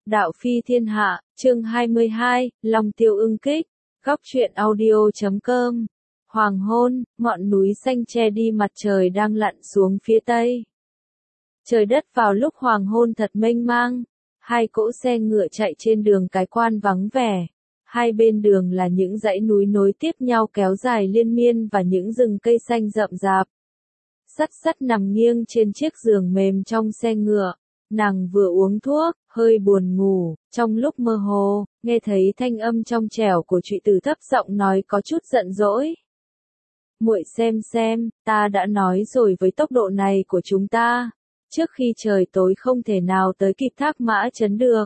Đạo phi thiên hạ, chương 22, Long tiêu ưng kích, góc truyện audio.com. Hoàng hôn, ngọn núi xanh che đi mặt trời đang lặn xuống phía tây. Trời đất vào lúc hoàng hôn thật mênh mang, hai cỗ xe ngựa chạy trên đường cái quan vắng vẻ. Hai bên đường là những dãy núi nối tiếp nhau kéo dài liên miên và những rừng cây xanh rậm rạp. Sắt sắt nằm nghiêng trên chiếc giường mềm trong xe ngựa. Nàng vừa uống thuốc, hơi buồn ngủ, trong lúc mơ hồ, nghe thấy thanh âm trong trẻo của trụy tử thấp giọng nói có chút giận dỗi. Muội xem, ta đã nói rồi với tốc độ này của chúng ta, trước khi trời tối không thể nào tới kịp Thác Mã Chấn được.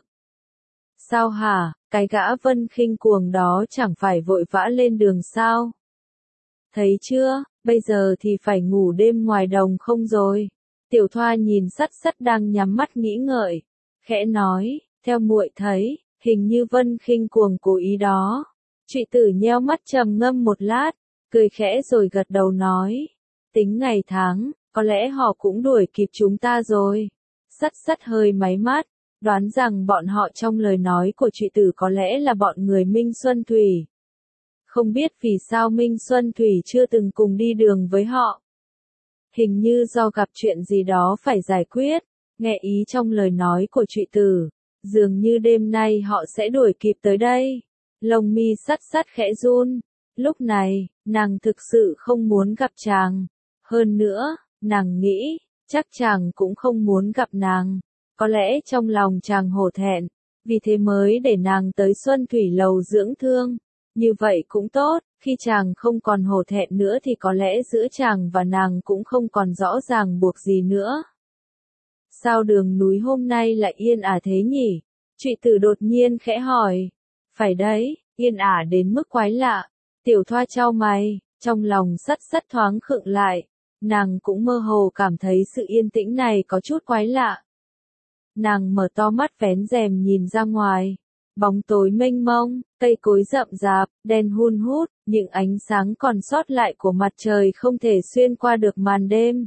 Sao hả, cái gã Vân Khinh cuồng đó chẳng phải vội vã lên đường sao? Thấy chưa, bây giờ thì phải ngủ đêm ngoài đồng không rồi? Tiểu Thoa nhìn Sắt Sắt đang nhắm mắt nghĩ ngợi, khẽ nói, theo muội thấy, hình như Vân Khinh cuồng cố ý đó. Trụy tử nheo mắt trầm ngâm một lát, cười khẽ rồi gật đầu nói, tính ngày tháng, có lẽ họ cũng đuổi kịp chúng ta rồi. Sắt Sắt hơi máy mắt, đoán rằng bọn họ trong lời nói của trụy tử có lẽ là bọn người Minh Xuân Thủy. Không biết vì sao Minh Xuân Thủy chưa từng cùng đi đường với họ. Hình như do gặp chuyện gì đó phải giải quyết, nghe ý trong lời nói của trụy tử, dường như đêm nay họ sẽ đuổi kịp tới đây. Lông mi Sắt Sắt khẽ run, lúc này, nàng thực sự không muốn gặp chàng. Hơn nữa, nàng nghĩ, chắc chàng cũng không muốn gặp nàng. Có lẽ trong lòng chàng hổ thẹn, vì thế mới để nàng tới Xuân Thủy Lầu dưỡng thương. Như vậy cũng tốt, khi chàng không còn hổ thẹn nữa thì có lẽ giữa chàng và nàng cũng không còn rõ ràng buộc gì nữa. Sao đường núi hôm nay lại yên ả thế nhỉ? Trụy tử đột nhiên khẽ hỏi. Phải đấy, yên ả đến mức quái lạ. Tiểu Thoa chau mày, trong lòng Sắt Sắt thoáng khựng lại. Nàng cũng mơ hồ cảm thấy sự yên tĩnh này có chút quái lạ. Nàng mở to mắt vén rèm nhìn ra ngoài. Bóng tối mênh mông, cây cối rậm rạp, đen hun hút, những ánh sáng còn sót lại của mặt trời không thể xuyên qua được màn đêm.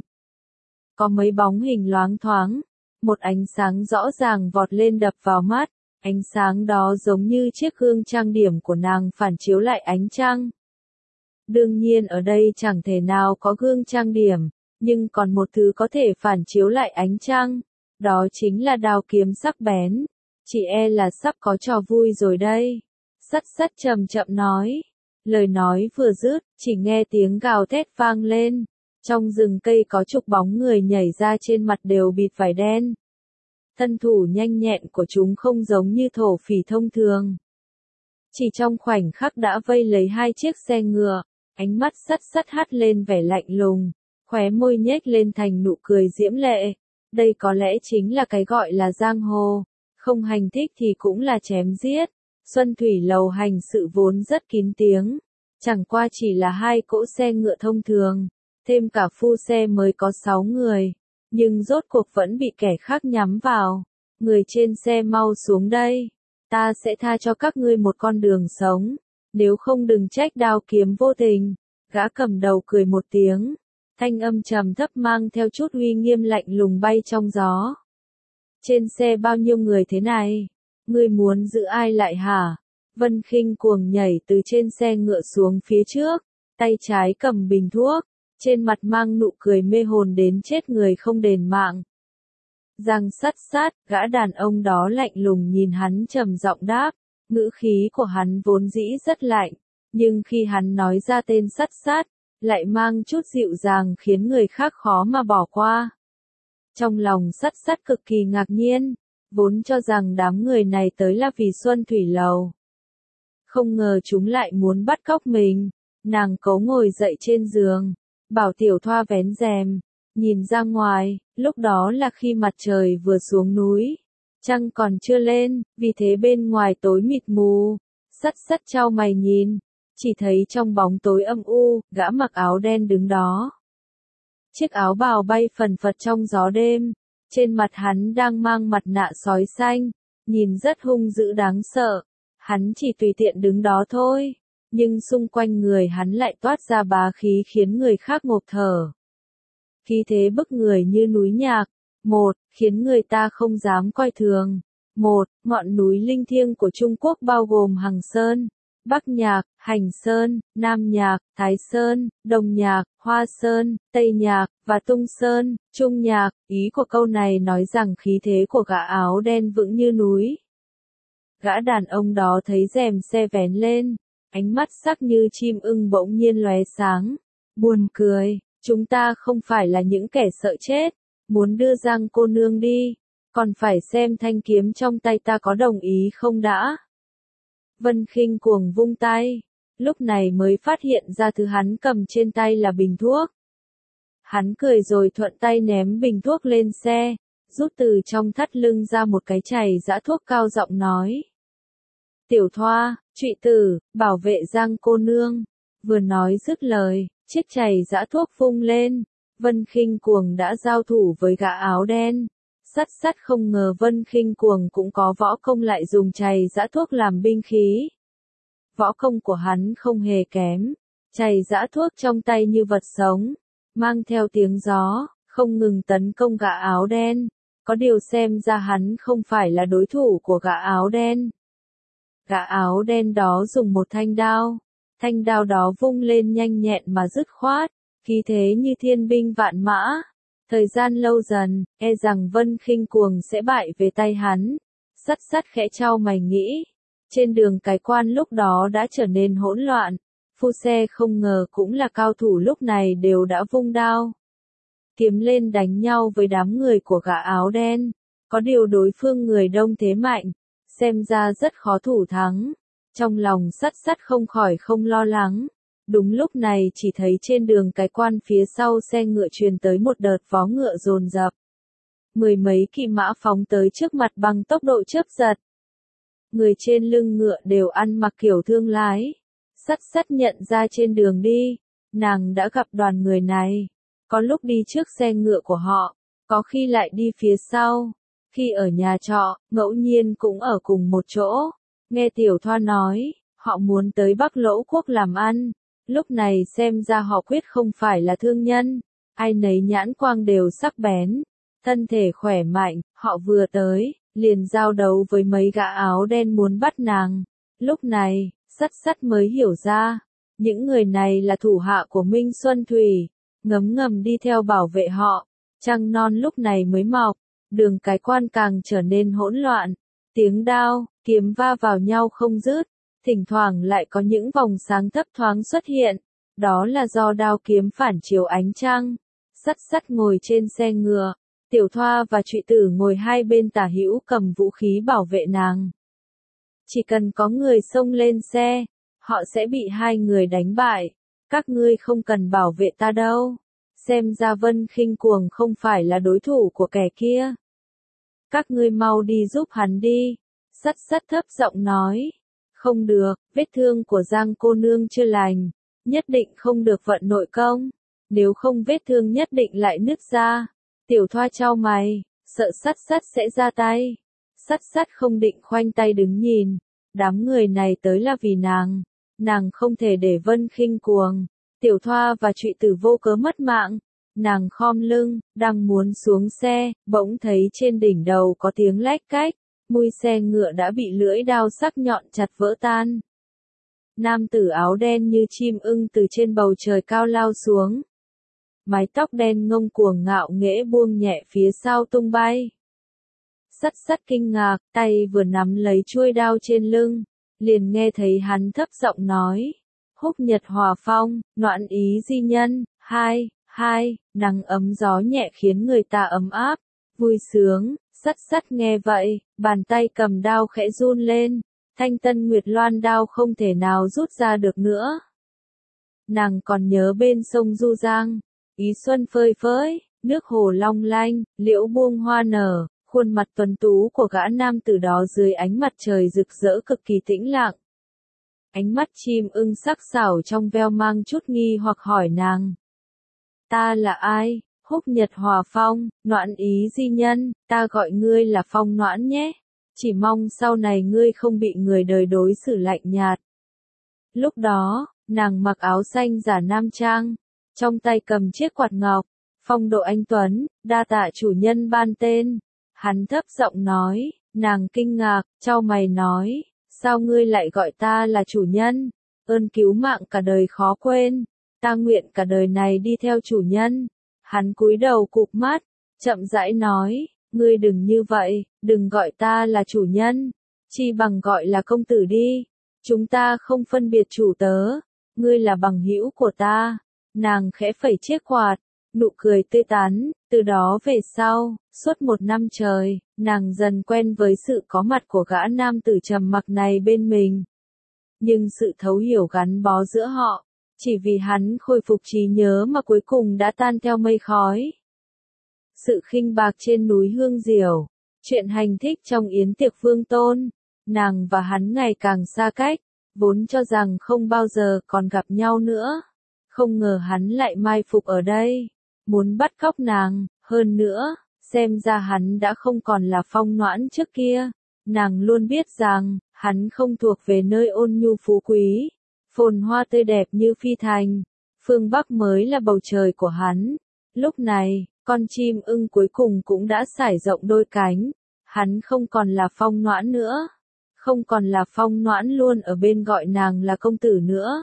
Có mấy bóng hình loáng thoáng, một ánh sáng rõ ràng vọt lên đập vào mắt, ánh sáng đó giống như chiếc gương trang điểm của nàng phản chiếu lại ánh trăng. Đương nhiên ở đây chẳng thể nào có gương trang điểm, nhưng còn một thứ có thể phản chiếu lại ánh trăng, đó chính là đao kiếm sắc bén. Chỉ e là sắp có trò vui rồi đây. Sắt Sắt chậm chậm nói. Lời nói vừa dứt, chỉ nghe tiếng gào thét vang lên. Trong rừng cây có chục bóng người nhảy ra trên mặt đều bịt vải đen. Thân thủ nhanh nhẹn của chúng không giống như thổ phỉ thông thường. Chỉ trong khoảnh khắc đã vây lấy hai chiếc xe ngựa, ánh mắt Sắt Sắt hắt lên vẻ lạnh lùng, khóe môi nhếch lên thành nụ cười diễm lệ. Đây có lẽ chính là cái gọi là giang hồ. Không hành thích thì cũng là chém giết. Xuân Thủy Lầu hành sự vốn rất kín tiếng. Chẳng qua chỉ là hai cỗ xe ngựa thông thường. Thêm cả phu xe mới có 6 người. Nhưng rốt cuộc vẫn bị kẻ khác nhắm vào. Người trên xe mau xuống đây. Ta sẽ tha cho các ngươi một con đường sống. Nếu không đừng trách đao kiếm vô tình. Gã cầm đầu cười một tiếng. Thanh âm trầm thấp mang theo chút uy nghiêm lạnh lùng bay trong gió. Trên xe bao nhiêu người thế này? Ngươi muốn giữ ai lại hả? Vân Khinh cuồng nhảy từ trên xe ngựa xuống phía trước, tay trái cầm bình thuốc, trên mặt mang nụ cười mê hồn đến chết người không đền mạng. Giang Sắt Sắt, gã đàn ông đó lạnh lùng nhìn hắn trầm giọng đáp, ngữ khí của hắn vốn dĩ rất lạnh, nhưng khi hắn nói ra tên Sắt Sắt, lại mang chút dịu dàng khiến người khác khó mà bỏ qua. Trong lòng Sắt Sắt cực kỳ ngạc nhiên, vốn cho rằng đám người này tới là vì Xuân Thủy Lầu. Không ngờ chúng lại muốn bắt cóc mình. Nàng cố ngồi dậy trên giường, bảo Tiểu Thoa vén rèm, nhìn ra ngoài, lúc đó là khi mặt trời vừa xuống núi. Trăng còn chưa lên, vì thế bên ngoài tối mịt mù. Sắt Sắt chau mày nhìn, chỉ thấy trong bóng tối âm u, gã mặc áo đen đứng đó. Chiếc áo bào bay phần phật trong gió đêm, trên mặt hắn đang mang mặt nạ sói xanh, nhìn rất hung dữ đáng sợ. Hắn chỉ tùy tiện đứng đó thôi, nhưng xung quanh người hắn lại toát ra bá khí khiến người khác ngộp thở. Khí thế bức người như núi nhạc, khiến người ta không dám coi thường. 1. Ngọn núi linh thiêng của Trung Quốc bao gồm Hằng Sơn, Bắc Nhạc, Hành Sơn, Nam Nhạc, Thái Sơn, Đông Nhạc, Hoa Sơn, Tây Nhạc, và Tung Sơn, Trung Nhạc. Ý của câu này nói rằng khí thế của gã áo đen vững như núi. Gã đàn ông đó thấy rèm xe vén lên, ánh mắt sắc như chim ưng bỗng nhiên lóe sáng. Buồn cười, chúng ta không phải là những kẻ sợ chết, muốn đưa Giang cô nương đi, còn phải xem thanh kiếm trong tay ta có đồng ý không đã. Vân Khinh Cuồng vung tay, lúc này mới phát hiện ra thứ hắn cầm trên tay là bình thuốc. Hắn cười rồi thuận tay ném bình thuốc lên xe, rút từ trong thắt lưng ra một cái chày giã thuốc cao giọng nói. Tiểu Thoa, Trụy Tử, bảo vệ Giang cô nương. Vừa nói dứt lời, chiếc chày giã thuốc vung lên, Vân Khinh Cuồng đã giao thủ với gã áo đen. Sắt không ngờ Vân Khinh Cuồng cũng có võ công lại dùng chày giã thuốc làm binh khí. Võ công của hắn không hề kém, chày giã thuốc trong tay như vật sống, mang theo tiếng gió, không ngừng tấn công gã áo đen. Có điều xem ra hắn không phải là đối thủ của gã áo đen. Gã áo đen đó dùng một thanh đao đó vung lên nhanh nhẹn mà dứt khoát, khí thế như thiên binh vạn mã. Thời gian lâu dần, e rằng Vân Khinh Cuồng sẽ bại về tay hắn. Sắt khẽ chau mày nghĩ. Trên đường cái quan lúc đó đã trở nên hỗn loạn. Phu xe không ngờ cũng là cao thủ lúc này đều đã vung đao kiếm lên đánh nhau với đám người của gã áo đen. Có điều đối phương người đông thế mạnh, xem ra rất khó thủ thắng. Trong lòng sắt không khỏi không lo lắng. Đúng lúc này chỉ thấy trên đường cái quan phía sau xe ngựa truyền tới một đợt vó ngựa dồn dập. Mười mấy kỵ mã phóng tới trước mặt bằng tốc độ chớp giật. Người trên lưng ngựa đều ăn mặc kiểu thương lái. Sắt nhận ra trên đường đi, nàng đã gặp đoàn người này. Có lúc đi trước xe ngựa của họ, có khi lại đi phía sau. Khi ở nhà trọ, ngẫu nhiên cũng ở cùng một chỗ. Nghe Tiểu Thoa nói, họ muốn tới Bắc Lỗ Quốc làm ăn. Lúc này xem ra họ quyết không phải là thương nhân. Ai nấy nhãn quang đều sắc bén. Thân thể khỏe mạnh, họ vừa tới, liền giao đấu với mấy gã áo đen muốn bắt nàng. Lúc này, sắt mới hiểu ra. Những người này là thủ hạ của Minh Xuân Thủy. Ngấm đi theo bảo vệ họ. Trăng non lúc này mới mọc. Đường cái quan càng trở nên hỗn loạn. Tiếng đao, kiếm va vào nhau không dứt. Thỉnh thoảng lại có những vòng sáng thấp thoáng xuất hiện. Đó là do đao kiếm phản chiếu ánh trăng. Sắt ngồi trên xe ngựa. Tiểu Thoa và Trụy Tử ngồi hai bên tả hữu cầm vũ khí bảo vệ nàng. Chỉ cần có người xông lên xe, họ sẽ bị hai người đánh bại. Các ngươi không cần bảo vệ ta đâu. Xem ra Vân Khinh Cuồng không phải là đối thủ của kẻ kia. Các ngươi mau đi giúp hắn đi. Sắt thấp giọng nói. Không được, vết thương của Giang cô nương chưa lành. Nhất định không được vận nội công. Nếu không vết thương nhất định lại nứt ra. Tiểu Thoa chau mày, sợ sắt sẽ ra tay. Sắt không định khoanh tay đứng nhìn. Đám người này tới là vì nàng. Nàng không thể để Vân Khinh Cuồng, Tiểu Thoa và Trụy Tử vô cớ mất mạng. Nàng khom lưng, đang muốn xuống xe, bỗng thấy trên đỉnh đầu có tiếng lách cách. Mui xe ngựa đã bị lưỡi đao sắc nhọn chặt vỡ tan. Nam tử áo đen như chim ưng từ trên bầu trời cao lao xuống. Mái tóc đen ngông cuồng ngạo nghễ buông nhẹ phía sau tung bay. Sắt kinh ngạc, tay vừa nắm lấy chuôi đao trên lưng, liền nghe thấy hắn thấp giọng nói. Húc nhật hòa phong, noãn ý di nhân, hai, nắng ấm gió nhẹ khiến người ta ấm áp, vui sướng. Sắt nghe vậy, bàn tay cầm đao khẽ run lên, thanh tân nguyệt loan đao không thể nào rút ra được nữa. Nàng còn nhớ bên sông Du Giang, ý xuân phơi phới, nước hồ long lanh, liễu buông hoa nở, khuôn mặt tuấn tú của gã nam tử đó dưới ánh mặt trời rực rỡ cực kỳ tĩnh lặng. Ánh mắt chim ưng sắc sảo trong veo mang chút nghi hoặc hỏi nàng. Ta là ai? Húc nhật hòa phong, noãn ý di nhân, ta gọi ngươi là Phong Noãn nhé. Chỉ mong sau này ngươi không bị người đời đối xử lạnh nhạt. Lúc đó, nàng mặc áo xanh giả nam trang, trong tay cầm chiếc quạt ngọc, phong độ anh tuấn, đa tạ chủ nhân ban tên. Hắn thấp giọng nói, Nàng kinh ngạc, chau mày nói, sao ngươi lại gọi ta là chủ nhân? Ơn cứu mạng cả đời khó quên, ta nguyện cả đời này đi theo chủ nhân. Hắn cúi đầu cụp mắt, chậm rãi nói, ngươi đừng như vậy, đừng gọi ta là chủ nhân, chi bằng gọi là công tử đi. Chúng ta không phân biệt chủ tớ, ngươi là bằng hữu của ta. Nàng khẽ phẩy chiếc quạt, nụ cười tươi tắn, từ đó về sau, suốt 1 năm trời, nàng dần quen với sự có mặt của gã nam tử trầm mặc này bên mình. Nhưng sự thấu hiểu gắn bó giữa họ, chỉ vì hắn khôi phục trí nhớ mà cuối cùng đã tan theo mây khói. Sự khinh bạc trên núi Hương Diều, chuyện hành thích trong yến tiệc vương tôn, nàng và hắn ngày càng xa cách, vốn cho rằng không bao giờ còn gặp nhau nữa. Không ngờ hắn lại mai phục ở đây, muốn bắt cóc nàng, hơn nữa, xem ra hắn đã không còn là Phong Noãn trước kia. Nàng luôn biết rằng, hắn không thuộc về nơi ôn nhu phú quý, phồn hoa tươi đẹp như phi thành, phương Bắc mới là bầu trời của hắn. Lúc này, con chim ưng cuối cùng cũng đã sải rộng đôi cánh, hắn không còn là Phong Noãn nữa, không còn là Phong Noãn luôn ở bên gọi nàng là công tử nữa.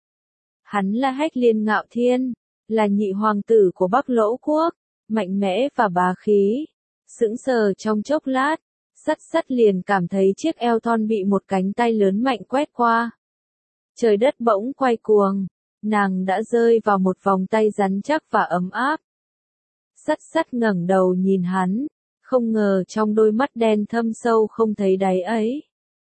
Hắn là Hách Liên Ngạo Thiên, là nhị hoàng tử của Bắc Lỗ Quốc, mạnh mẽ và bá khí. Sững sờ trong chốc lát, Sắt liền cảm thấy chiếc eo thon bị một cánh tay lớn mạnh quét qua. Trời đất bỗng quay cuồng, nàng đã rơi vào một vòng tay rắn chắc và ấm áp. Sắt ngẩng đầu nhìn hắn, không ngờ trong đôi mắt đen thâm sâu không thấy đáy ấy.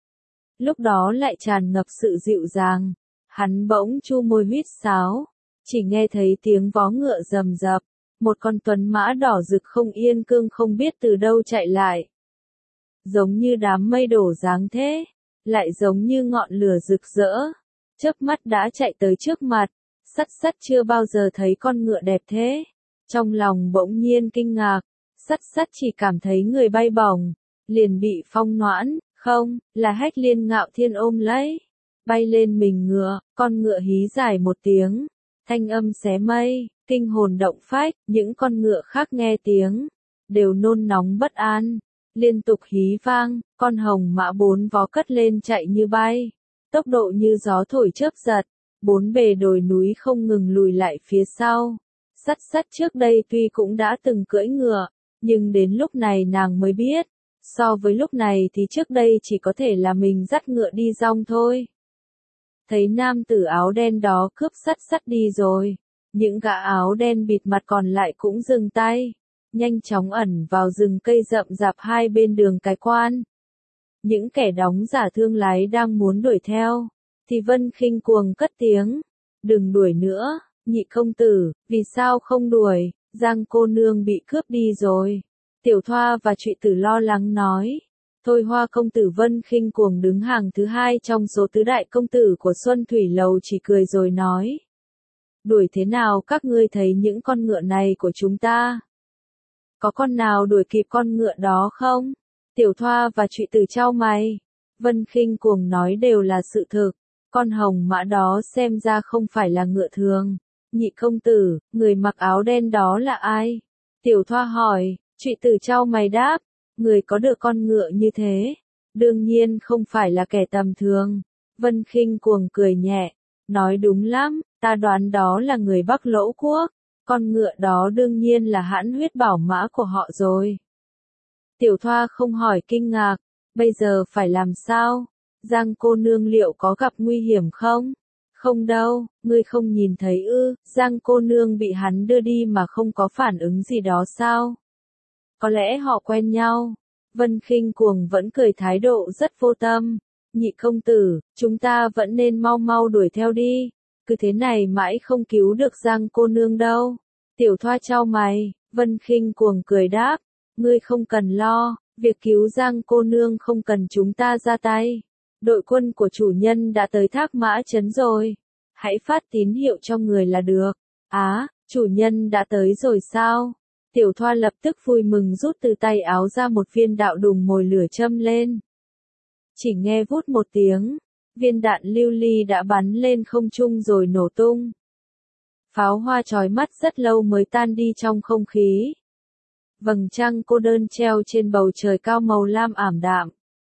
Lúc đó lại tràn ngập sự dịu dàng, hắn bỗng chu môi huýt sáo, chỉ nghe thấy tiếng vó ngựa rầm rập, một con tuấn mã đỏ rực không yên cương không biết từ đâu chạy lại. Giống như đám mây đổ giáng thế, lại giống như ngọn lửa rực rỡ, chớp mắt đã chạy tới trước mặt. Sắt chưa bao giờ thấy con ngựa đẹp thế, trong lòng bỗng nhiên kinh ngạc. Sắt chỉ cảm thấy người bay bổng, liền bị Phong Noãn, không, là Hách Liên Ngạo Thiên ôm lấy, bay lên mình ngựa. Con ngựa hí dài một tiếng, thanh âm xé mây, kinh hồn động phách. Những con ngựa khác nghe tiếng, đều nôn nóng bất an, liên tục hí vang. Con hồng mã 4 vó cất lên chạy như bay, tốc độ như gió thổi chớp giật, 4 bề đồi núi không ngừng lùi lại phía sau. Sắt trước đây tuy cũng đã từng cưỡi ngựa, nhưng đến lúc này nàng mới biết, so với lúc này thì trước đây chỉ có thể là mình dắt ngựa đi dong thôi. Thấy nam tử áo đen đó cướp Sắt đi rồi, những gã áo đen bịt mặt còn lại cũng dừng tay, nhanh chóng ẩn vào rừng cây rậm rạp hai bên đường cái quan. Những kẻ đóng giả thương lái đang muốn đuổi theo, thì Vân Khinh cuồng cất tiếng, đừng đuổi nữa, nhị công tử, vì sao không đuổi, Giang cô nương bị cướp đi rồi. Tiểu Thoa và Trụy Tử lo lắng nói. Thôi Hoa công tử Vân Khinh cuồng đứng hàng thứ 2 trong số tứ đại công tử của Xuân Thủy Lầu chỉ cười rồi nói. Đuổi thế nào các ngươi thấy những con ngựa này của chúng ta? Có con nào đuổi kịp con ngựa đó không? Tiểu Thoa và Trụy Tử chau mày. Vân Khinh cuồng nói đều là sự thực. Con hồng mã đó xem ra không phải là ngựa thường. Nhị công tử, người mặc áo đen đó là ai? Tiểu Thoa hỏi. Trụy Tử chau mày đáp. Người có được con ngựa như thế, đương nhiên không phải là kẻ tầm thường. Vân Khinh cuồng cười nhẹ, nói đúng lắm, ta đoán đó là người Bắc Lỗ Quốc, con ngựa đó đương nhiên là hãn huyết bảo mã của họ rồi. Tiểu Thoa không hỏi kinh ngạc, bây giờ phải làm sao? Giang cô nương liệu có gặp nguy hiểm không? Không đâu, ngươi không nhìn thấy ư? Giang cô nương bị hắn đưa đi mà không có phản ứng gì đó sao? Có lẽ họ quen nhau. Vân Khinh cuồng vẫn cười thái độ rất vô tâm. Nhị công tử, chúng ta vẫn nên mau mau đuổi theo đi. Cứ thế này mãi không cứu được Giang cô nương đâu. Tiểu Thoa chau mày, Vân Khinh cuồng cười đáp. Ngươi không cần lo, việc cứu Giang cô nương không cần chúng ta ra tay. Đội quân của chủ nhân đã tới Thác Mã Trấn rồi. Hãy phát tín hiệu cho người là được. Á, chủ nhân đã tới rồi sao? Tiểu Thoa lập tức vui mừng rút từ tay áo ra một viên đạo đùng mồi lửa châm lên. Chỉ nghe vút một tiếng, viên đạn lưu ly đã bắn lên không trung rồi nổ tung. Pháo hoa chói mắt rất lâu mới tan đi trong không khí. Vầng trăng cô đơn treo trên bầu trời cao màu lam ảm đạm.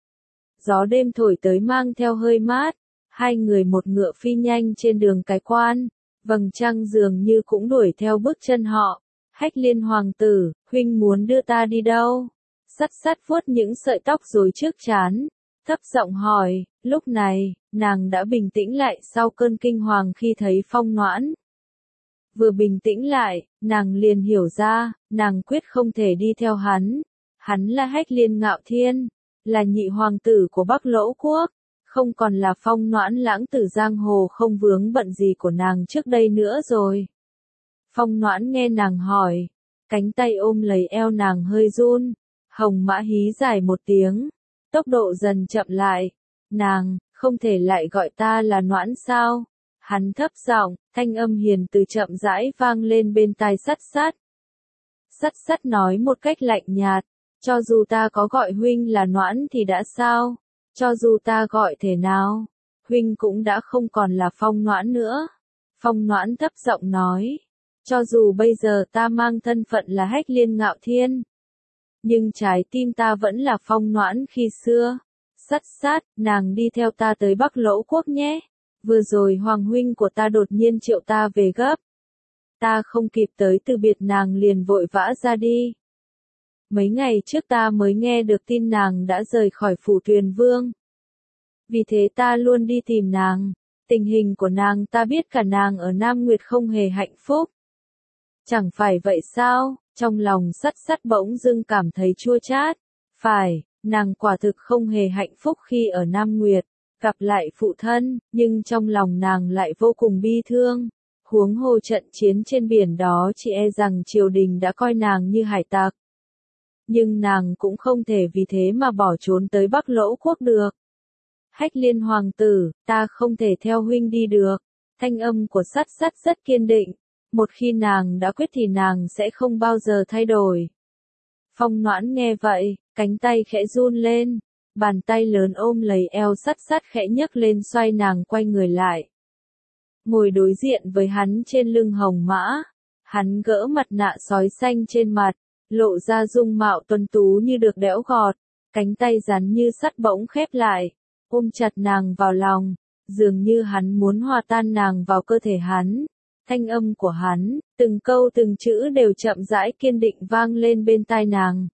Gió đêm thổi tới mang theo hơi mát, hai người một ngựa phi nhanh trên đường cái quan, vầng trăng dường như cũng đuổi theo bước chân họ. Hách Liên hoàng tử, huynh muốn đưa ta đi đâu? Sắt sắt vuốt những sợi tóc rối trước trán, thấp giọng hỏi. Lúc này, nàng đã bình tĩnh lại sau cơn kinh hoàng khi thấy Phong Noãn. Vừa bình tĩnh lại, nàng liền hiểu ra, nàng quyết không thể đi theo hắn. Hắn là Hách Liên Ngạo Thiên, là nhị hoàng tử của Bắc Lỗ Quốc, không còn là Phong Noãn lãng tử giang hồ không vướng bận gì của nàng trước đây nữa rồi. Phong Noãn nghe nàng hỏi, cánh tay ôm lấy eo nàng hơi run, hồng mã hí dài một tiếng, tốc độ dần chậm lại. Nàng, không thể lại gọi ta là Noãn sao? Hắn thấp giọng, thanh âm hiền từ chậm rãi vang lên bên tai sắt sắt. Sắt sắt nói một cách lạnh nhạt, cho dù ta có gọi huynh là Noãn thì đã sao? Cho dù ta gọi thế nào, huynh cũng đã không còn là Phong Noãn nữa. Phong Noãn thấp giọng nói, cho dù bây giờ ta mang thân phận là Hách Liên Ngạo Thiên, nhưng trái tim ta vẫn là Phong Noãn khi xưa. Sắt sát, nàng đi theo ta tới Bắc Lỗ Quốc nhé. Vừa rồi hoàng huynh của ta đột nhiên triệu ta về gấp. Ta không kịp tới từ biệt nàng liền vội vã ra đi. Mấy ngày trước ta mới nghe được tin nàng đã rời khỏi phủ Tuyền Vương. Vì thế ta luôn đi tìm nàng. Tình hình của nàng ta biết cả nàng ở Nam Nguyệt không hề hạnh phúc. Chẳng phải vậy sao? Trong lòng sắt sắt bỗng dưng cảm thấy chua chát. Phải, nàng quả thực không hề hạnh phúc khi ở Nam Nguyệt, gặp lại phụ thân, nhưng trong lòng nàng lại vô cùng bi thương. Huống hồ trận chiến trên biển đó chỉ e rằng triều đình đã coi nàng như hải tặc. Nhưng nàng cũng không thể vì thế mà bỏ trốn tới Bắc Lỗ Quốc được. Hách Liên hoàng tử, ta không thể theo huynh đi được. Thanh âm của sắt sắt rất kiên định. Một khi nàng đã quyết thì nàng sẽ không bao giờ thay đổi. Phong Noãn nghe vậy, cánh tay khẽ run lên, bàn tay lớn ôm lấy eo sắt sắt khẽ nhấc lên xoay nàng quay người lại. Ngồi đối diện với hắn trên lưng hồng mã, hắn gỡ mặt nạ sói xanh trên mặt, lộ ra dung mạo tuấn tú như được đẽo gọt, cánh tay rắn như sắt bỗng khép lại, ôm chặt nàng vào lòng, dường như hắn muốn hòa tan nàng vào cơ thể hắn. Thanh âm của hắn, từng câu từng chữ đều chậm rãi kiên định vang lên bên tai nàng.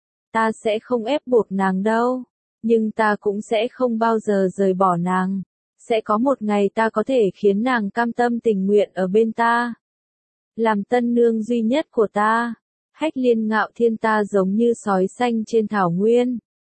Ta sẽ không ép buộc nàng đâu, nhưng ta cũng sẽ không bao giờ rời bỏ nàng. Sẽ có một ngày ta có thể khiến nàng cam tâm tình nguyện ở bên ta. Làm tân nương duy nhất của ta. Hách Liên Ngạo Thiên ta giống như sói xanh trên thảo nguyên.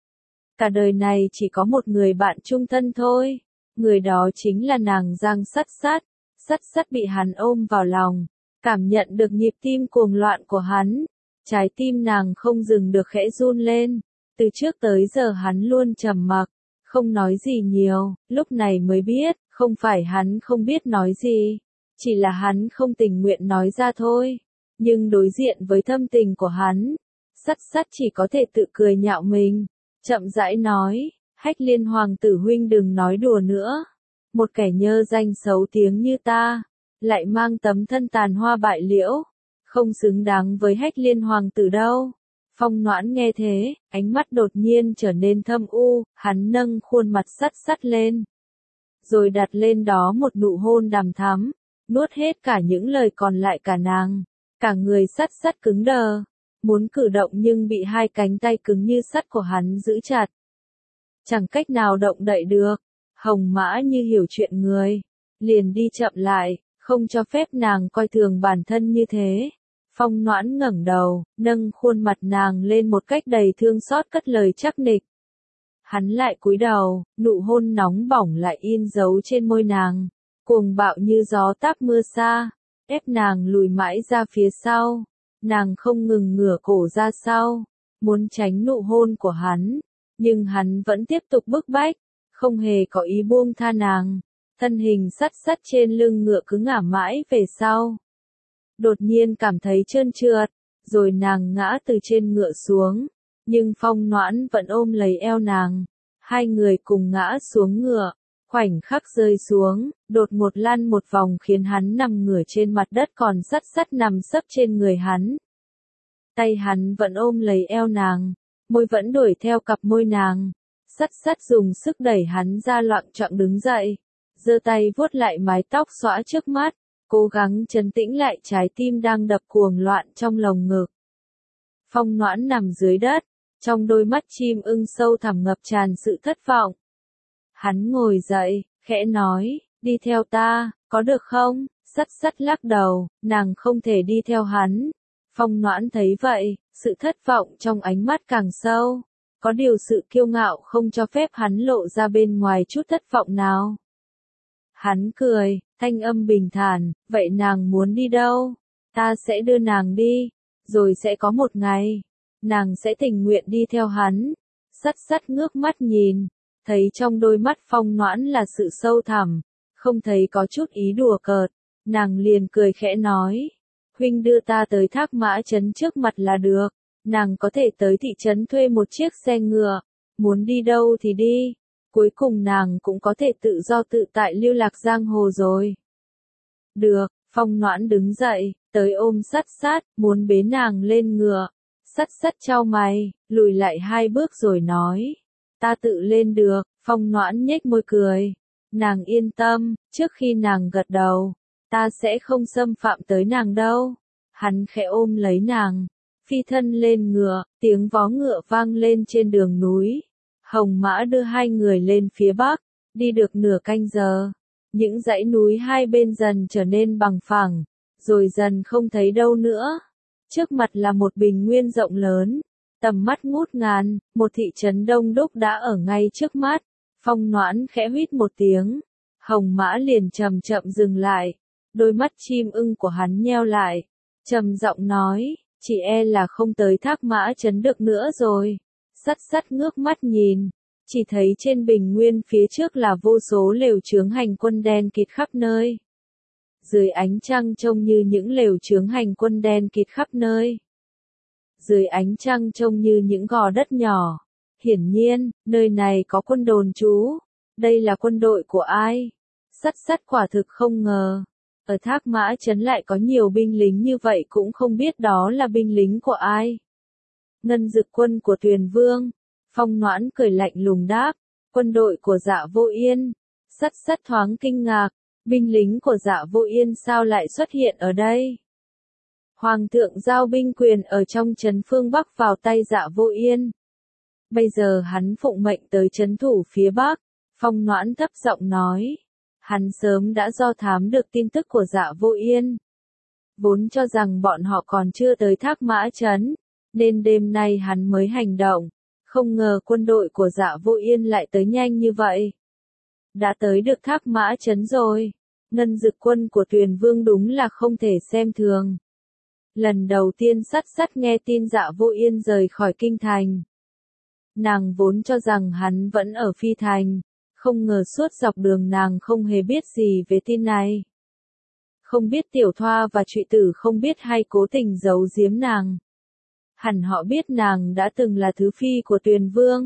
Cả đời này chỉ có một người bạn chung thân thôi. Người đó chính là nàng Giang Sắt Sắt. Sắt sắt bị hắn ôm vào lòng, cảm nhận được nhịp tim cuồng loạn của hắn. Trái tim nàng không dừng được khẽ run lên. Từ trước tới giờ hắn luôn trầm mặc, không nói gì nhiều, lúc này mới biết, không phải hắn không biết nói gì, chỉ là hắn không tình nguyện nói ra thôi. Nhưng đối diện với thâm tình của hắn, sắt sắt chỉ có thể tự cười nhạo mình, chậm rãi nói, Hách Liên hoàng tử huynh đừng nói đùa nữa. Một kẻ nhơ danh xấu tiếng như ta, lại mang tấm thân tàn hoa bại liễu, không xứng đáng với Hách Liên hoàng tử đâu. Phong Noãn nghe thế, ánh mắt đột nhiên trở nên thâm u, hắn nâng khuôn mặt sắt sắt lên, rồi đặt lên đó một nụ hôn đằm thắm, nuốt hết cả những lời còn lại cả nàng. Cả người sắt sắt cứng đờ, muốn cử động nhưng bị hai cánh tay cứng như sắt của hắn giữ chặt. Chẳng cách nào động đậy được. Hồng mã như hiểu chuyện người, liền đi chậm lại, không cho phép nàng coi thường bản thân như thế. Phong Noãn ngẩng đầu, nâng khuôn mặt nàng lên một cách đầy thương xót cất lời chắc nịch. Hắn lại cúi đầu, nụ hôn nóng bỏng lại in dấu trên môi nàng, cuồng bạo như gió táp mưa xa, ép nàng lùi mãi ra phía sau. Nàng không ngừng ngửa cổ ra sau, muốn tránh nụ hôn của hắn, nhưng hắn vẫn tiếp tục bức bách. Không hề có ý buông tha nàng, thân hình sắt sắt trên lưng ngựa cứ ngả mãi về sau. Đột nhiên cảm thấy trơn trượt, rồi nàng ngã từ trên ngựa xuống, nhưng Phong Noãn vẫn ôm lấy eo nàng. Hai người cùng ngã xuống ngựa, khoảnh khắc rơi xuống, đột ngột lăn một vòng khiến hắn nằm ngửa trên mặt đất còn sắt sắt nằm sấp trên người hắn. tay hắn vẫn ôm lấy eo nàng, môi vẫn đuổi theo cặp môi nàng. Sắt sắt dùng sức đẩy hắn ra loạng choạng đứng dậy, giơ tay vuốt lại mái tóc xõa trước mắt, cố gắng trấn tĩnh lại trái tim đang đập cuồng loạn trong lồng ngực. Phong Noãn nằm dưới đất, trong đôi mắt chim ưng sâu thẳm ngập tràn sự thất vọng. Hắn ngồi dậy, khẽ nói, đi theo ta, có được không? Sắt sắt lắc đầu, nàng không thể đi theo hắn. Phong Noãn thấy vậy, sự thất vọng trong ánh mắt càng sâu. Có điều sự kiêu ngạo không cho phép hắn lộ ra bên ngoài chút thất vọng nào. Hắn cười, thanh âm bình thản, vậy nàng muốn đi đâu? Ta sẽ đưa nàng đi, rồi sẽ có một ngày, nàng sẽ tình nguyện đi theo hắn. Sắt sắt ngước mắt nhìn, thấy trong đôi mắt Phong Noãn là sự sâu thẳm, không thấy có chút ý đùa cợt, nàng liền cười khẽ nói, huynh đưa ta tới Thác Mã Trấn trước mặt là được, nàng có thể tới thị trấn thuê một chiếc xe ngựa, muốn đi đâu thì đi, cuối cùng nàng cũng có thể tự do tự tại lưu lạc giang hồ rồi. Được, Phong Noãn đứng dậy, tới ôm sắt sắt, muốn bế nàng lên ngựa. Sắt sắt chau mày, lùi lại 2 bước rồi nói, ta tự lên được. Phong Noãn nhếch môi cười, nàng yên tâm, trước khi nàng gật đầu, ta sẽ không xâm phạm tới nàng đâu. Hắn khẽ ôm lấy nàng, phi thân lên ngựa, tiếng vó ngựa vang lên trên đường núi. Hồng Mã đưa 2 người lên phía bắc, đi được nửa canh giờ. Những dãy núi hai bên dần trở nên bằng phẳng, rồi dần không thấy đâu nữa. Trước mặt là một bình nguyên rộng lớn, tầm mắt ngút ngàn, một thị trấn đông đúc đã ở ngay trước mắt. Phong Noãn khẽ huýt một tiếng, Hồng Mã liền chậm chậm dừng lại, đôi mắt chim ưng của hắn nheo lại, trầm giọng nói, chỉ e là không tới Thác Mã Trấn được nữa rồi. Sắt sắt ngước mắt nhìn, chỉ thấy trên bình nguyên phía trước là vô số lều chướng hành quân đen kịt khắp nơi. Dưới ánh trăng trông như những lều chướng hành quân đen kịt khắp nơi. Dưới ánh trăng trông như những gò đất nhỏ. Hiển nhiên, nơi này có quân đồn trú. Đây là quân đội của ai? Sắt sắt quả thực không ngờ. Ở Thác Mã Trấn lại có nhiều binh lính như vậy cũng không biết đó là binh lính của ai. Ngân Dực quân của Tuyền Vương. Phong Noãn cười lạnh lùng đáp, quân đội của Dạ Vô Yên. Sắt sắt thoáng kinh ngạc, binh lính của Dạ Vô Yên sao lại xuất hiện ở đây? Hoàng thượng giao binh quyền ở trong trấn phương Bắc vào tay Dạ Vô Yên. Bây giờ hắn phụng mệnh tới trấn thủ phía Bắc. Phong Noãn thấp giọng nói, hắn sớm đã do thám được tin tức của Dạ Vô Yên. Vốn cho rằng bọn họ còn chưa tới Thác Mã Trấn, nên đêm nay hắn mới hành động. Không ngờ quân đội của Dạ Vô Yên lại tới nhanh như vậy. Đã tới được Thác Mã Trấn rồi. Ngân Dực quân của Tuyền Vương đúng là không thể xem thường. Lần đầu tiên sắt sắt nghe tin Dạ Vô Yên rời khỏi kinh thành. Nàng vốn cho rằng hắn vẫn ở Phi Thành. Không ngờ suốt dọc đường nàng không hề biết gì về tin này. Không biết Tiểu Thoa và Trụy Tử không biết hay cố tình giấu giếm nàng. Hẳn họ biết nàng đã từng là thứ phi của Tuyền Vương.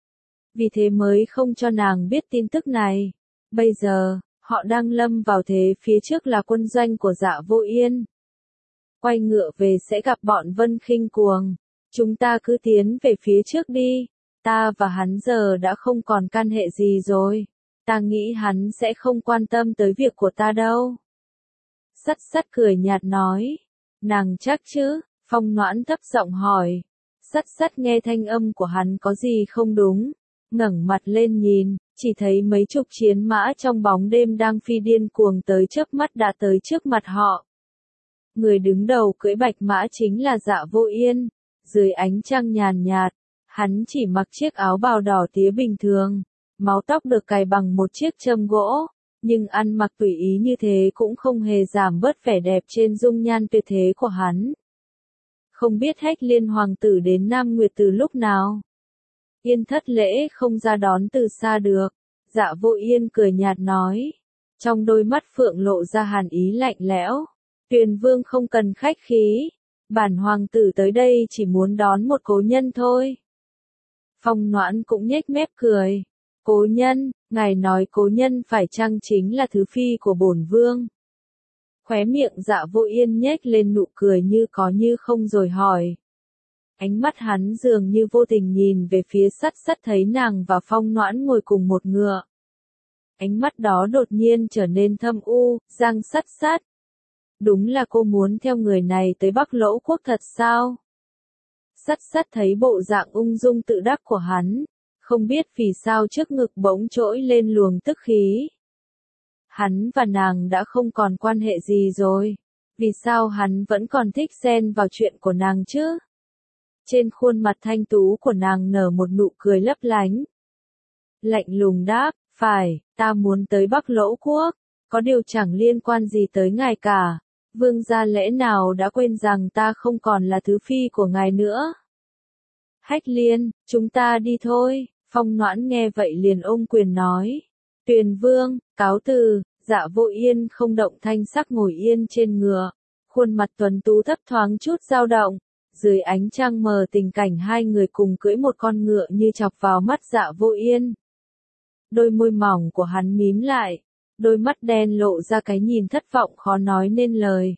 Vì thế mới không cho nàng biết tin tức này. Bây giờ, họ đang lâm vào thế phía trước là quân doanh của Dạ Vô Yên. Quay ngựa về sẽ gặp bọn Vân Khinh Cuồng. Chúng ta cứ tiến về phía trước đi. Ta và hắn giờ đã không còn can hệ gì rồi. Ta nghĩ hắn sẽ không quan tâm tới việc của ta đâu. Sắt sắt cười nhạt nói. Nàng chắc chứ? Phong Noãn thấp giọng hỏi. Sắt sắt nghe thanh âm của hắn có gì không đúng. Ngẩng mặt lên nhìn, chỉ thấy mấy chục chiến mã trong bóng đêm đang phi điên cuồng tới chớp mắt đã tới trước mặt họ. Người đứng đầu cưỡi bạch mã chính là Dạ Vô Yên. Dưới ánh trăng nhàn nhạt, hắn chỉ mặc chiếc áo bào đỏ tía bình thường. Mái tóc được cài bằng một chiếc châm gỗ. Nhưng ăn mặc tùy ý như thế cũng không hề giảm bớt vẻ đẹp trên dung nhan tuyệt thế của hắn. Không biết Hách Liên hoàng tử đến Nam Nguyệt từ lúc nào. Yên Thất Lễ không ra đón từ xa được. Dạ Vô Yên cười nhạt nói. Trong đôi mắt phượng lộ ra hàn ý lạnh lẽo. Tuyền Vương không cần khách khí. Bản hoàng tử tới đây chỉ muốn đón một cố nhân thôi. Phong Noãn cũng nhếch mép cười. Cố nhân, ngài nói cố nhân phải chăng chính là thứ phi của bổn vương? Khóe miệng Dạ Vô Yên nhếch lên nụ cười như có như không rồi hỏi. Ánh mắt hắn dường như vô tình nhìn về phía Sắt Sắt, thấy nàng và Phong Noãn ngồi cùng một ngựa. Ánh mắt đó đột nhiên trở nên thâm u, Giang Sắt Sắt. Đúng là cô muốn theo người này tới Bắc Lỗ Quốc thật sao? Sắt Sắt thấy bộ dạng ung dung tự đắc của hắn, không biết vì sao trước ngực bỗng trỗi lên luồng tức khí. Hắn và nàng đã không còn quan hệ gì rồi, vì sao hắn vẫn còn thích xen vào chuyện của nàng chứ? Trên khuôn mặt thanh tú của nàng nở một nụ cười lấp lánh. Lạnh lùng đáp, phải, ta muốn tới Bắc Lỗ Quốc, có điều chẳng liên quan gì tới ngài cả. Vương gia lẽ nào đã quên rằng ta không còn là thứ phi của ngài nữa? Hách Liên, chúng ta đi thôi. Phong Noãn nghe vậy liền ôm quyền nói. Tuyền Vương, cáo từ. Dạ Vô Yên không động thanh sắc ngồi yên trên ngựa, khuôn mặt tuấn tú thấp thoáng chút dao động. Dưới ánh trăng mờ, tình cảnh hai người cùng cưỡi một con ngựa như chọc vào mắt Dạ Vô Yên. Đôi môi mỏng của hắn mím lại, đôi mắt đen lộ ra cái nhìn thất vọng khó nói nên lời.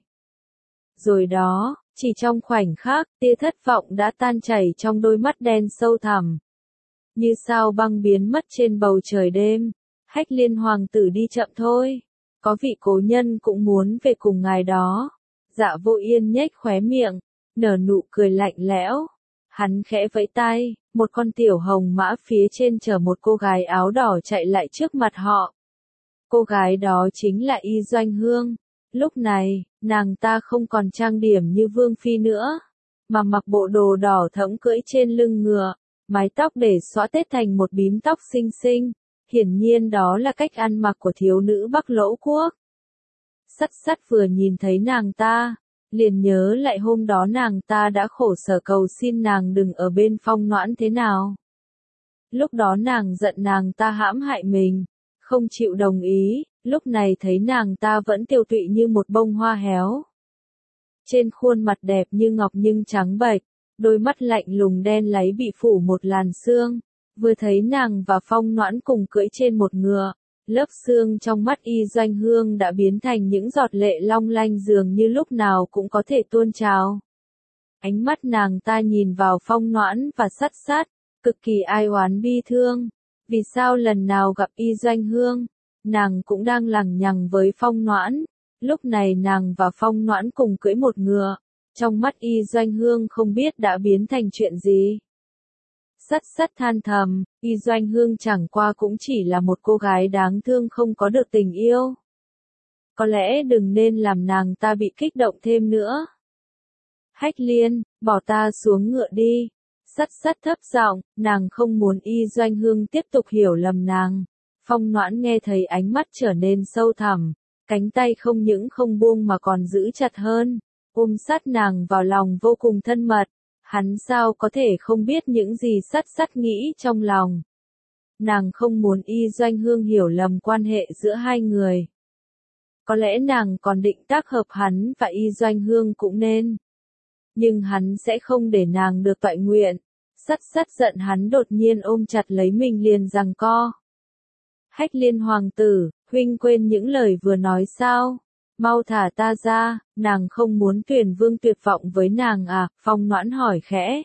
Rồi đó, chỉ trong khoảnh khắc, tia thất vọng đã tan chảy trong đôi mắt đen sâu thẳm. Như sao băng biến mất trên bầu trời đêm. Hách Liên hoàng tử đi chậm thôi, có vị cố nhân cũng muốn về cùng ngài đó. Dạ Vô Yên nhếch khóe miệng, nở nụ cười lạnh lẽo. Hắn khẽ vẫy tay, một con tiểu hồng mã phía trên chở một cô gái áo đỏ chạy lại trước mặt họ. Cô gái đó chính là Y Doanh Hương. Lúc này, nàng ta không còn trang điểm như vương phi nữa, mà mặc bộ đồ đỏ thẫm cưỡi trên lưng ngựa, mái tóc để xõa tết thành một bím tóc xinh xinh. Hiển nhiên đó là cách ăn mặc của thiếu nữ Bắc Lỗ Quốc. Sắt Sắt vừa nhìn thấy nàng ta, liền nhớ lại hôm đó nàng ta đã khổ sở cầu xin nàng đừng ở bên Phong Noãn thế nào. Lúc đó nàng giận nàng ta hãm hại mình, không chịu đồng ý, lúc này thấy nàng ta vẫn tiều tụy như một bông hoa héo. Trên khuôn mặt đẹp như ngọc nhưng trắng bệch, đôi mắt lạnh lùng đen láy bị phủ một làn sương. Vừa thấy nàng và Phong Noãn cùng cưỡi trên một ngựa, lớp sương trong mắt Y Doanh Hương đã biến thành những giọt lệ long lanh dường như lúc nào cũng có thể tuôn trào. Ánh mắt nàng ta nhìn vào Phong Noãn và Sắt Sắt, cực kỳ ai oán bi thương. Vì sao lần nào gặp Y Doanh Hương, nàng cũng đang lằng nhằng với Phong Noãn. Lúc này nàng và Phong Noãn cùng cưỡi một ngựa, trong mắt Y Doanh Hương không biết đã biến thành chuyện gì. Sắt Sắt than thầm, Y Doanh Hương chẳng qua cũng chỉ là một cô gái đáng thương không có được tình yêu. Có lẽ đừng nên làm nàng ta bị kích động thêm nữa. Hách Liên, bỏ ta xuống ngựa đi. Sắt Sắt thấp giọng, nàng không muốn Y Doanh Hương tiếp tục hiểu lầm nàng. Phong Noãn nghe thấy ánh mắt trở nên sâu thẳm, cánh tay không những không buông mà còn giữ chặt hơn, ôm sát nàng vào lòng vô cùng thân mật. Hắn sao có thể không biết những gì Sắt Sắt nghĩ trong lòng. Nàng không muốn Y Doanh Hương hiểu lầm quan hệ giữa hai người. Có lẽ nàng còn định tác hợp hắn và Y Doanh Hương cũng nên. Nhưng hắn sẽ không để nàng được toại nguyện. Sắt Sắt giận hắn đột nhiên ôm chặt lấy mình liền giằng co. Hách Liên hoàng tử, huynh quên những lời vừa nói sao? Mau thả ta ra, nàng không muốn Tuyền Vương tuyệt vọng với nàng à? Phong Noãn hỏi khẽ.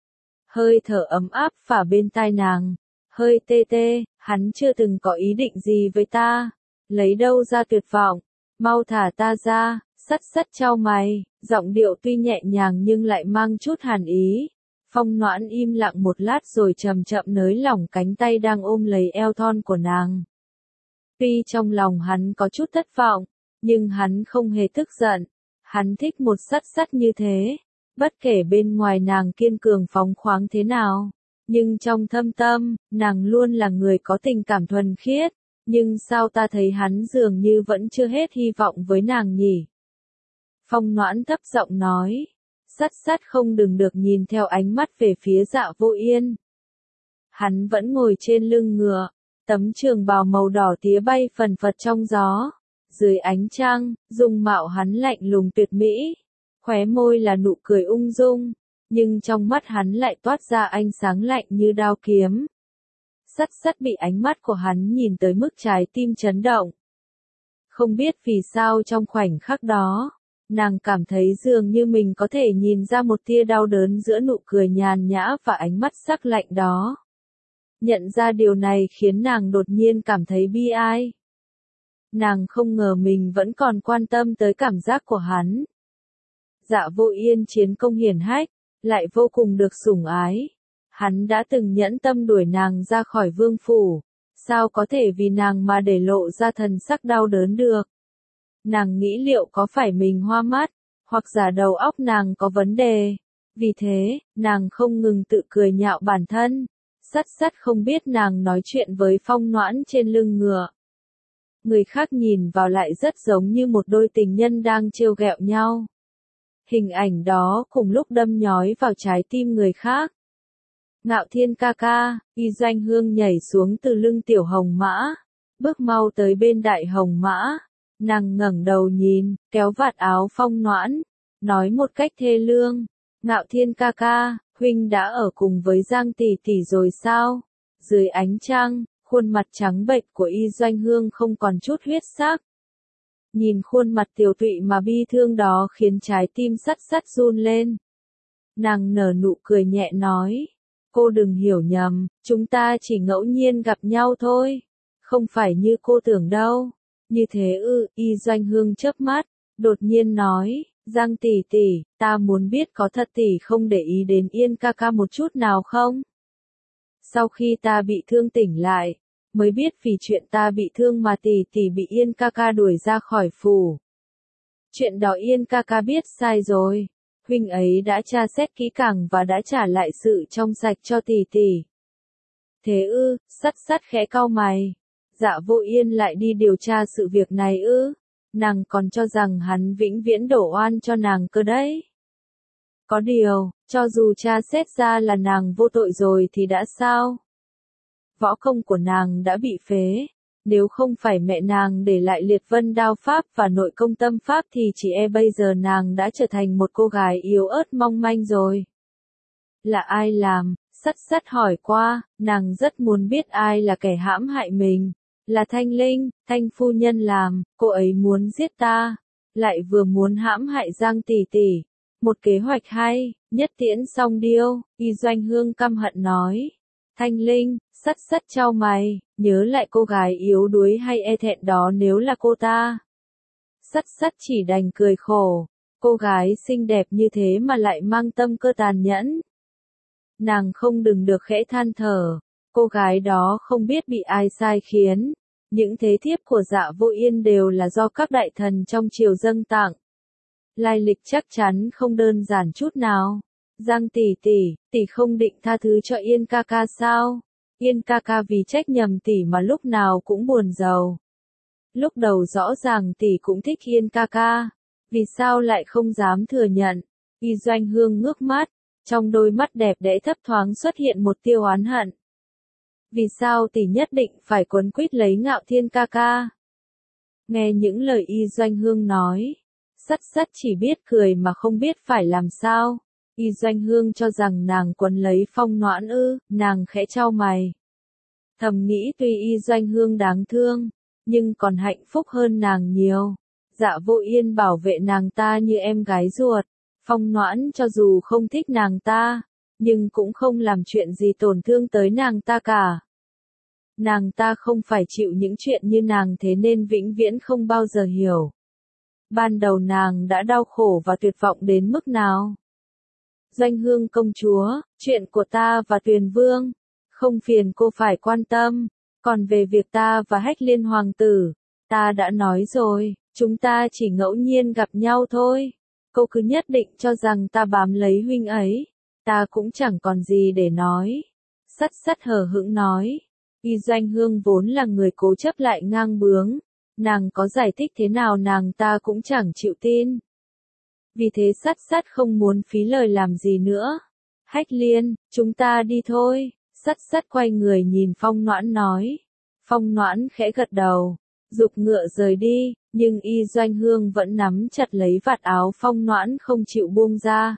Hơi thở ấm áp phả bên tai nàng, hơi tê tê, hắn chưa từng có ý định gì với ta, lấy đâu ra tuyệt vọng, mau thả ta ra. Sắt Sắt chau mày, giọng điệu tuy nhẹ nhàng nhưng lại mang chút hàn ý. Phong Noãn im lặng một lát rồi chậm chậm nới lỏng cánh tay đang ôm lấy eo thon của nàng. Tuy trong lòng hắn có chút thất vọng, nhưng hắn không hề tức giận. Hắn thích một Sắt Sắt như thế, bất kể bên ngoài nàng kiên cường phóng khoáng thế nào, nhưng trong thâm tâm, nàng luôn là người có tình cảm thuần khiết. Nhưng sao ta thấy hắn dường như vẫn chưa hết hy vọng với nàng nhỉ? Phong Noãn thấp giọng nói. Sắt Sắt không đừng được nhìn theo ánh mắt về phía Dạ Vô Yên. Hắn vẫn ngồi trên lưng ngựa, tấm trường bào màu đỏ tía bay phần phật trong gió. Dưới ánh trăng, dung mạo hắn lạnh lùng tuyệt mỹ, khóe môi là nụ cười ung dung, nhưng trong mắt hắn lại toát ra ánh sáng lạnh như đao kiếm. Sắt Sắt bị ánh mắt của hắn nhìn tới mức trái tim chấn động. Không biết vì sao trong khoảnh khắc đó, Nàng cảm thấy dường như mình có thể nhìn ra một tia đau đớn giữa nụ cười nhàn nhã và ánh mắt sắc lạnh đó. Nhận ra điều này khiến nàng đột nhiên cảm thấy bi ai. Nàng không ngờ mình vẫn còn quan tâm tới cảm giác của hắn. Dạ Vô Yên chiến công hiển hách, lại vô cùng được sủng ái. Hắn đã từng nhẫn tâm đuổi nàng ra khỏi vương phủ, sao có thể vì nàng mà để lộ ra thần sắc đau đớn được. Nàng nghĩ liệu có phải mình hoa mắt, hoặc giả đầu óc nàng có vấn đề. Vì thế, nàng không ngừng tự cười nhạo bản thân. Sắt không biết nàng nói chuyện với Phong Noãn trên lưng ngựa. Người khác nhìn vào lại rất giống như một đôi tình nhân đang trêu ghẹo nhau. Hình ảnh đó cùng lúc đâm nhói vào trái tim người khác. Ngạo Thiên ca ca, Y Doanh Hương nhảy xuống từ lưng tiểu hồng mã, bước mau tới bên đại hồng mã. Nàng ngẩng đầu nhìn, kéo vạt áo Phong Noãn, nói một cách thê lương, Ngạo Thiên ca ca, huynh đã ở cùng với Giang tỷ tỷ rồi sao? Dưới ánh trăng, khuôn mặt trắng bệch của Y Doanh Hương không còn chút huyết sắc. Nhìn khuôn mặt tiều tụy mà bi thương đó khiến trái tim sắt run lên. Nàng nở nụ cười nhẹ nói, cô đừng hiểu nhầm, chúng ta chỉ ngẫu nhiên gặp nhau thôi, không phải như cô tưởng đâu. Như thế ư? Y Doanh Hương chớp mắt, đột nhiên nói, Giang tỷ tỷ, ta muốn biết có thật tỷ không để ý đến Yên ca ca một chút nào không? Sau khi ta bị thương tỉnh lại, mới biết vì chuyện ta bị thương mà tỷ tỷ bị Yên ca ca đuổi ra khỏi phủ. Chuyện đó Yên ca ca biết sai rồi, huynh ấy đã tra xét kỹ càng và đã trả lại sự trong sạch cho tỷ tỷ. Thế ư? Sắt khẽ cau mày. Dạ Vô Yên lại đi điều tra sự việc này ư? Nàng còn cho rằng hắn vĩnh viễn đổ oan cho nàng cơ đấy. Có điều, cho dù tra xét ra là nàng vô tội rồi thì đã sao? Võ công của nàng đã bị phế. Nếu không phải mẹ nàng để lại liệt vân đao pháp và nội công tâm pháp thì chỉ bây giờ nàng đã trở thành một cô gái yếu ớt mong manh rồi. Là ai làm? Sắt hỏi qua, nàng rất muốn biết ai là kẻ hãm hại mình. Là Thanh Linh, Thanh phu nhân làm, cô ấy muốn giết ta, lại vừa muốn hãm hại Giang tỷ tỷ. Một kế hoạch hay, nhất tiễn song điêu. Y Doanh Hương căm hận nói. Thanh Linh, sắt chau mày, nhớ lại cô gái yếu đuối hay e thẹn đó nếu là cô ta. Sắt chỉ đành cười khổ, cô gái xinh đẹp như thế mà lại mang tâm cơ tàn nhẫn. Nàng không đừng được khẽ than thở, cô gái đó không biết bị ai sai khiến. Những thế thiếp của Dạ Vô Yên đều là do các đại thần trong triều dâng tặng. Lai lịch chắc chắn không đơn giản chút nào. Giang tỷ tỷ không định tha thứ cho Yên ca ca sao? Yên ca ca vì trách nhầm tỷ mà lúc nào cũng buồn rầu. Lúc đầu rõ ràng tỷ cũng thích Yên ca ca, vì sao lại không dám thừa nhận? Y Doanh Hương ngước mắt, trong đôi mắt đẹp đẽ thấp thoáng xuất hiện một tia oán hận. Vì sao tỷ nhất định phải quấn quýt lấy Ngạo Thiên ca ca? Nghe những lời Y Doanh Hương nói, sắt chỉ biết cười mà không biết phải làm sao. Y Doanh Hương cho rằng nàng quấn lấy Phong Noãn ư? Nàng khẽ chau mày. Thầm nghĩ tuy Y Doanh Hương đáng thương, nhưng còn hạnh phúc hơn nàng nhiều. Dạ Vô Yên bảo vệ nàng ta như em gái ruột. Phong Noãn cho dù không thích nàng ta, nhưng cũng không làm chuyện gì tổn thương tới nàng ta cả. Nàng ta không phải chịu những chuyện như nàng thế nên vĩnh viễn không bao giờ hiểu. Ban đầu nàng đã đau khổ và tuyệt vọng đến mức nào. Doanh Hương công chúa, chuyện của ta và Tuyền Vương, không phiền cô phải quan tâm. Còn về việc ta và Hách Liên hoàng tử, ta đã nói rồi, chúng ta chỉ ngẫu nhiên gặp nhau thôi. Cô cứ nhất định cho rằng ta bám lấy huynh ấy, ta cũng chẳng còn gì để nói. Sắt hờ hững nói. Y Doanh Hương vốn là người cố chấp lại ngang bướng, nàng có giải thích thế nào nàng ta cũng chẳng chịu tin. Vì thế sắt không muốn phí lời làm gì nữa. Hách Liên, chúng ta đi thôi. Sắt quay người nhìn Phong Noãn nói. Phong Noãn khẽ gật đầu, giục ngựa rời đi, nhưng Y Doanh Hương vẫn nắm chặt lấy vạt áo Phong Noãn không chịu buông ra.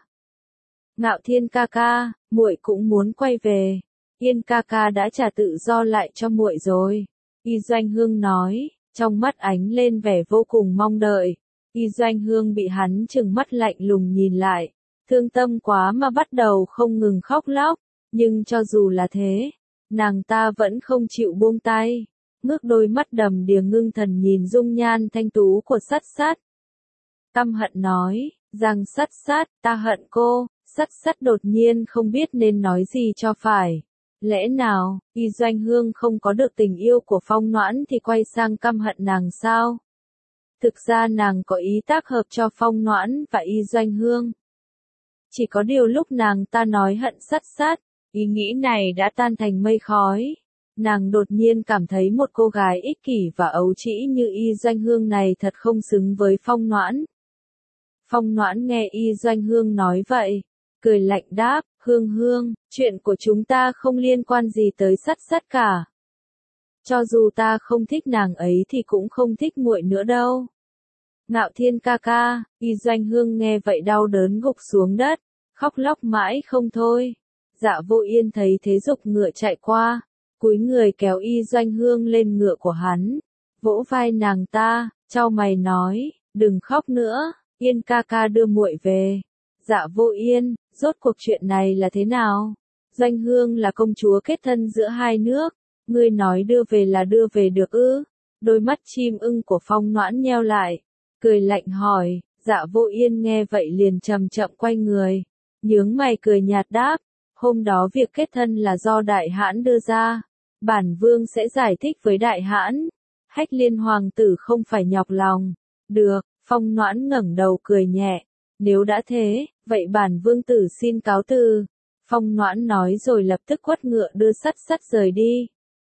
Ngạo Thiên ca ca, muội cũng muốn quay về. Yên ca ca đã trả tự do lại cho muội rồi. Y Doanh Hương nói, trong mắt ánh lên vẻ vô cùng mong đợi. Y Doanh Hương bị hắn trừng mắt lạnh lùng nhìn lại, thương tâm quá mà bắt đầu không ngừng khóc lóc, nhưng cho dù là thế, nàng ta vẫn không chịu buông tay, ngước đôi mắt đầm đìa ngưng thần nhìn dung nhan thanh tú của Sắt Sắt. Căm hận nói, rằng Sắt Sắt, ta hận cô. Sắt Sắt đột nhiên không biết nên nói gì cho phải. Lẽ nào, Y Doanh Hương không có được tình yêu của Phong Noãn thì quay sang căm hận nàng sao? Thực ra nàng có ý tác hợp cho Phong Noãn và Y Doanh Hương. Chỉ có điều lúc nàng ta nói hận Sắt Sắt, ý nghĩ này đã tan thành mây khói. Nàng đột nhiên cảm thấy một cô gái ích kỷ và ấu trĩ như Y Doanh Hương này thật không xứng với Phong Noãn. Phong Noãn nghe Y Doanh Hương nói vậy, cười lạnh đáp, Hương Hương, chuyện của chúng ta không liên quan gì tới Sắt Sắt cả. Cho dù ta không thích nàng ấy thì cũng không thích muội nữa đâu. Ngạo Thiên ca ca, Y Doanh Hương nghe vậy đau đớn gục xuống đất, khóc lóc mãi không thôi. Dạ Vô Yên thấy thế giục ngựa chạy qua, cúi người kéo Y Doanh Hương lên ngựa của hắn, vỗ vai nàng ta, chau mày nói, đừng khóc nữa, Yên ca ca đưa muội về. Dạ Vô Yên, rốt cuộc chuyện này là thế nào? Doanh Hương là công chúa kết thân giữa hai nước, ngươi nói đưa về là đưa về được ư? Đôi mắt chim ưng của Phong Noãn nheo lại, cười lạnh hỏi. Dạ Vô Yên nghe vậy liền chậm chậm quay người, nhướng mày cười nhạt đáp, hôm đó việc kết thân là do Đại Hãn đưa ra, bản vương sẽ giải thích với Đại Hãn. Hách Liên hoàng tử không phải nhọc lòng. Được, Phong Noãn ngẩng đầu cười nhẹ, nếu đã thế, vậy bản vương tử xin cáo từ. Phong Noãn nói rồi lập tức quất ngựa đưa Sắt Sắt rời đi.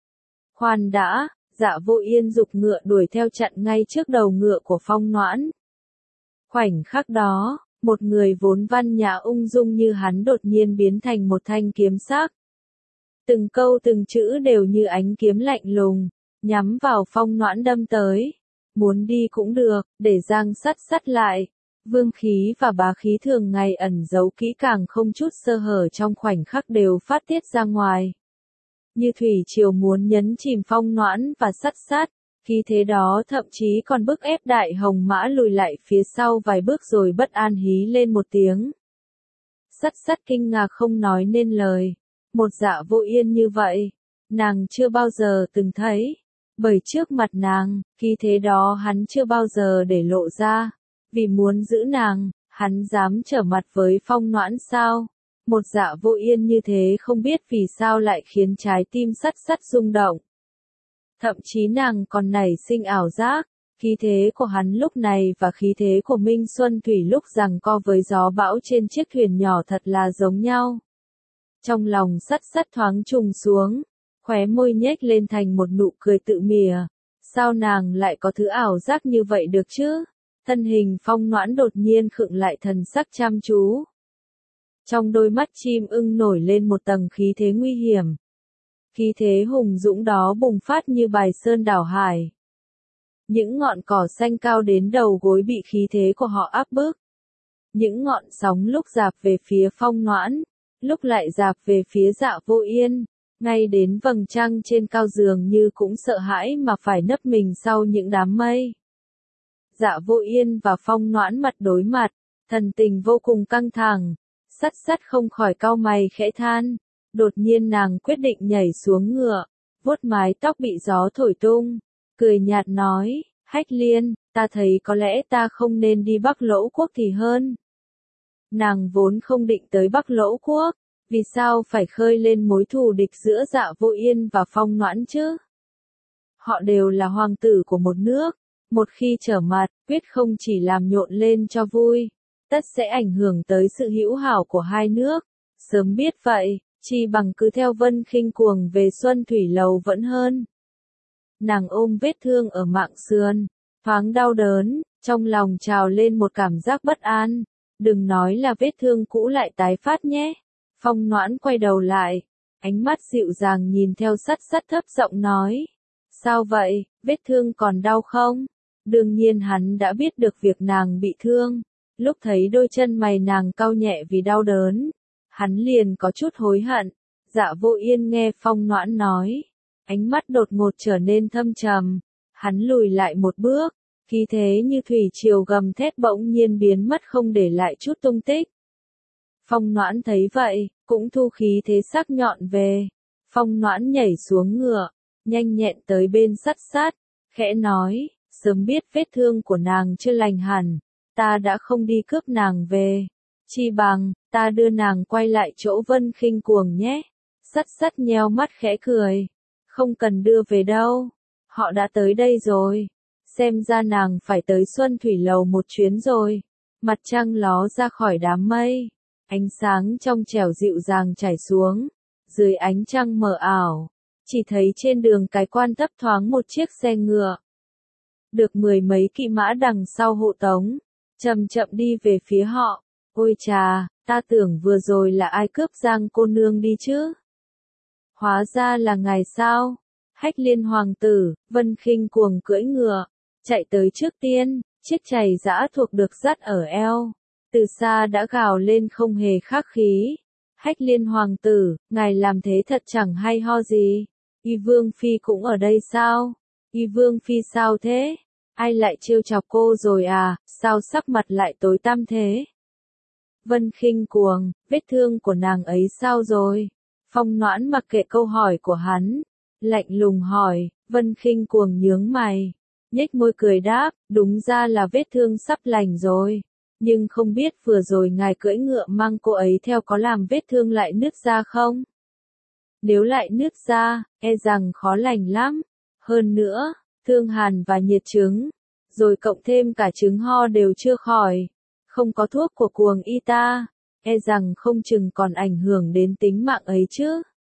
Khoan đã, Dạ Vô Yên giục ngựa đuổi theo chặn ngay trước đầu ngựa của Phong Noãn. Khoảnh khắc đó, một người vốn văn nhã ung dung như hắn đột nhiên biến thành một thanh kiếm sắc. Từng câu từng chữ đều như ánh kiếm lạnh lùng, nhắm vào Phong Noãn đâm tới. Muốn đi cũng được, để giang Sắt Sắt lại. Vương khí và bá khí thường ngày ẩn giấu kỹ càng không chút sơ hở trong khoảnh khắc đều phát tiết ra ngoài. Như thủy triều muốn nhấn chìm Phong Noãn và Sắt Sắt, khí thế đó thậm chí còn bức ép Đại Hồng Mã lùi lại phía sau vài bước rồi bất an hí lên một tiếng. Sắt Sắt kinh ngạc không nói nên lời. Một Dạ Vô Yên như vậy, nàng chưa bao giờ từng thấy. Bởi trước mặt nàng, khí thế đó hắn chưa bao giờ để lộ ra. Vì muốn giữ nàng, hắn dám trở mặt với Phong Noãn sao? Một Dạ Vô Yên như thế không biết vì sao lại khiến trái tim Sắt Sắt rung động. Thậm chí nàng còn nảy sinh ảo giác, khí thế của hắn lúc này và khí thế của Minh Xuân Thủy lúc giằng co với gió bão trên chiếc thuyền nhỏ thật là giống nhau. Trong lòng Sắt Sắt thoáng trùng xuống, khóe môi nhếch lên thành một nụ cười tự mỉa. Sao nàng lại có thứ ảo giác như vậy được chứ? Thân hình Phong Noãn đột nhiên khựng lại thần sắc chăm chú. Trong đôi mắt chim ưng nổi lên một tầng khí thế nguy hiểm. Khí thế hùng dũng đó bùng phát như bài sơn đảo hải. Những ngọn cỏ xanh cao đến đầu gối bị khí thế của họ áp bức. Những ngọn sóng lúc dạp về phía Phong Noãn, lúc lại dạp về phía Dạ Vô Yên, ngay đến vầng trăng trên cao dường như cũng sợ hãi mà phải nấp mình sau những đám mây. Dạ Vô Yên và Phong Noãn mặt đối mặt, thần tình vô cùng căng thẳng. Sắt Sắt không khỏi cau mày khẽ than. Đột nhiên nàng quyết định nhảy xuống ngựa, vuốt mái tóc bị gió thổi tung, cười nhạt nói, Hách Liên, ta thấy có lẽ ta không nên đi Bắc Lỗ Quốc thì hơn. Nàng vốn không định tới Bắc Lỗ Quốc, vì sao phải khơi lên mối thù địch giữa Dạ Vô Yên và Phong Noãn chứ? Họ đều là hoàng tử của một nước, một khi trở mặt, quyết không chỉ làm nhộn lên cho vui, tất sẽ ảnh hưởng tới sự hữu hảo của hai nước. Sớm biết vậy, chi bằng cứ theo Vân Khinh cuồng về Xuân Thủy Lầu vẫn hơn. Nàng ôm vết thương ở mạng sườn, thoáng đau đớn, trong lòng trào lên một cảm giác bất an. Đừng nói là vết thương cũ lại tái phát nhé. Phong Noãn quay đầu lại, ánh mắt dịu dàng nhìn theo Sắt Sắt thấp giọng nói. Sao vậy, vết thương còn đau không? Đương nhiên hắn đã biết được việc nàng bị thương. Lúc thấy đôi chân mày nàng cau nhẹ vì đau đớn, hắn liền có chút hối hận. Dạ Vô Yên nghe Phong Noãn nói, ánh mắt đột ngột trở nên thâm trầm. Hắn lùi lại một bước, Khí thế như thủy triều gầm thét bỗng nhiên biến mất không để lại chút tung tích. Phong Noãn thấy vậy, cũng thu khí thế sắc nhọn về. Phong Noãn nhảy xuống ngựa, nhanh nhẹn tới bên Sắt Sắt, khẽ nói, sớm biết vết thương của nàng chưa lành hẳn, ta đã không đi cướp nàng về. Chi bằng, ta đưa nàng quay lại chỗ Vân Khinh Cuồng nhé. Sắt Sắt nheo mắt khẽ cười. Không cần đưa về đâu. Họ đã tới đây rồi. Xem ra nàng phải tới Xuân Thủy Lầu một chuyến rồi. Mặt trăng ló ra khỏi đám mây. Ánh sáng trong trẻo dịu dàng chảy xuống. Dưới ánh trăng mờ ảo. Chỉ thấy trên đường cái quan thấp thoáng một chiếc xe ngựa. Được 10 mấy kỵ mã đằng sau hộ tống. Chậm chậm đi về phía họ. Ôi chà, ta tưởng vừa rồi là ai cướp Giang cô nương đi chứ? Hóa ra là ngài sao? Hách Liên hoàng tử, Vân Khinh Cuồng cưỡi ngựa, chạy tới trước tiên, chiếc chày dã thuộc được dắt ở eo. Từ xa đã gào lên không hề khách khí. Hách Liên hoàng tử, ngài làm thế thật chẳng hay ho gì. Y Vương Phi cũng ở đây sao? Y Vương Phi sao thế? Ai lại trêu chọc cô rồi à? Sao sắc mặt lại tối tăm thế? Vân Khinh Cuồng, vết thương của nàng ấy sao rồi? Phong Noãn mặc kệ câu hỏi của hắn, lạnh lùng hỏi. Vân Khinh Cuồng nhướng mày, nhếch môi cười đáp, đúng ra là vết thương sắp lành rồi. Nhưng không biết vừa rồi ngài cưỡi ngựa mang cô ấy theo có làm vết thương lại nứt ra không? Nếu lại nứt ra, e rằng khó lành lắm. Hơn nữa, thương hàn và nhiệt chứng, rồi cộng thêm cả chứng ho đều chưa khỏi. Không có thuốc của Cuồng y ta, e rằng không chừng còn ảnh hưởng đến tính mạng ấy chứ.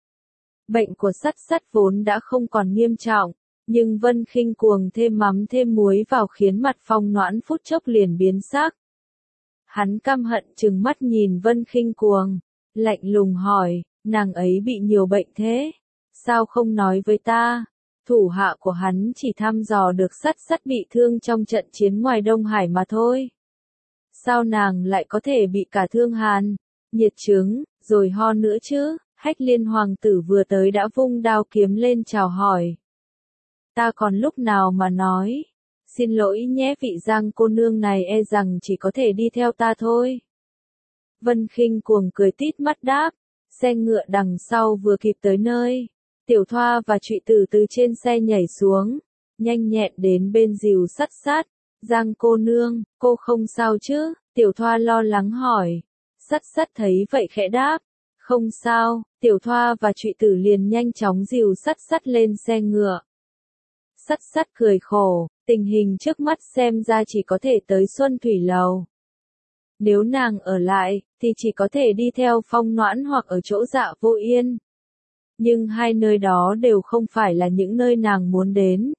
Bệnh của Sắt Sắt vốn đã không còn nghiêm trọng, nhưng Vân Khinh Cuồng thêm mắm thêm muối vào khiến mặt Phong Noãn phút chốc liền biến sắc. Hắn căm hận trừng mắt nhìn Vân Khinh Cuồng, lạnh lùng hỏi, nàng ấy bị nhiều bệnh thế? Sao không nói với ta? Thủ hạ của hắn chỉ thăm dò được Sắt Sắt bị thương trong trận chiến ngoài Đông Hải mà thôi. Sao nàng lại có thể bị cả thương hàn, nhiệt chứng, rồi ho nữa chứ? Hách Liên hoàng tử vừa tới đã vung đao kiếm lên chào hỏi. Ta còn lúc nào mà nói. Xin lỗi nhé, vị Giang cô nương này e rằng chỉ có thể đi theo ta thôi. Vân Khinh Cuồng cười tít mắt đáp. Xe ngựa đằng sau vừa kịp tới nơi. Tiểu Thoa và Trụy Tử từ trên xe nhảy xuống. Nhanh nhẹn đến bên dìu Sắt Sắt. Giang cô nương, cô không sao chứ? Tiểu Thoa lo lắng hỏi. Sắt Sắt thấy vậy khẽ đáp. Không sao. Tiểu Thoa và Trụy Tử liền nhanh chóng dìu Sắt Sắt lên xe ngựa. Sắt Sắt cười khổ, tình hình trước mắt xem ra chỉ có thể tới Xuân Thủy Lầu. Nếu nàng ở lại, thì chỉ có thể đi theo Phong Noãn hoặc ở chỗ Dạ Vô Yên. Nhưng hai nơi đó đều không phải là những nơi nàng muốn đến.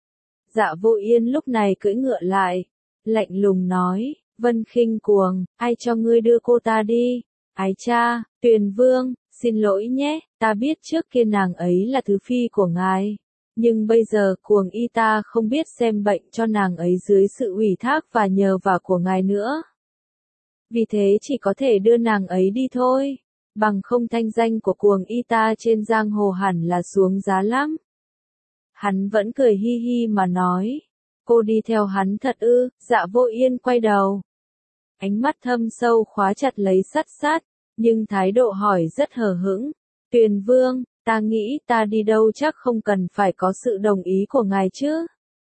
Dạ Vô Yên lúc này cưỡi ngựa lại, lạnh lùng nói, Vân Khinh Cuồng, ai cho ngươi đưa cô ta đi? Ái cha, Tuyền Vương, xin lỗi nhé, ta biết trước kia nàng ấy là thứ phi của ngài. Nhưng bây giờ Cuồng y ta không biết xem bệnh cho nàng ấy dưới sự ủy thác và nhờ vả của ngài nữa. Vì thế chỉ có thể đưa nàng ấy đi thôi. Bằng không thanh danh của Cuồng y ta trên giang hồ hẳn là xuống giá lắm. Hắn vẫn cười hi hi mà nói. Cô đi theo hắn thật ư? Dạ Vô Yên quay đầu. Ánh mắt thâm sâu khóa chặt lấy Sắt Sắt, nhưng thái độ hỏi rất hờ hững. Tuyền Vương, ta nghĩ ta đi đâu chắc không cần phải có sự đồng ý của ngài chứ.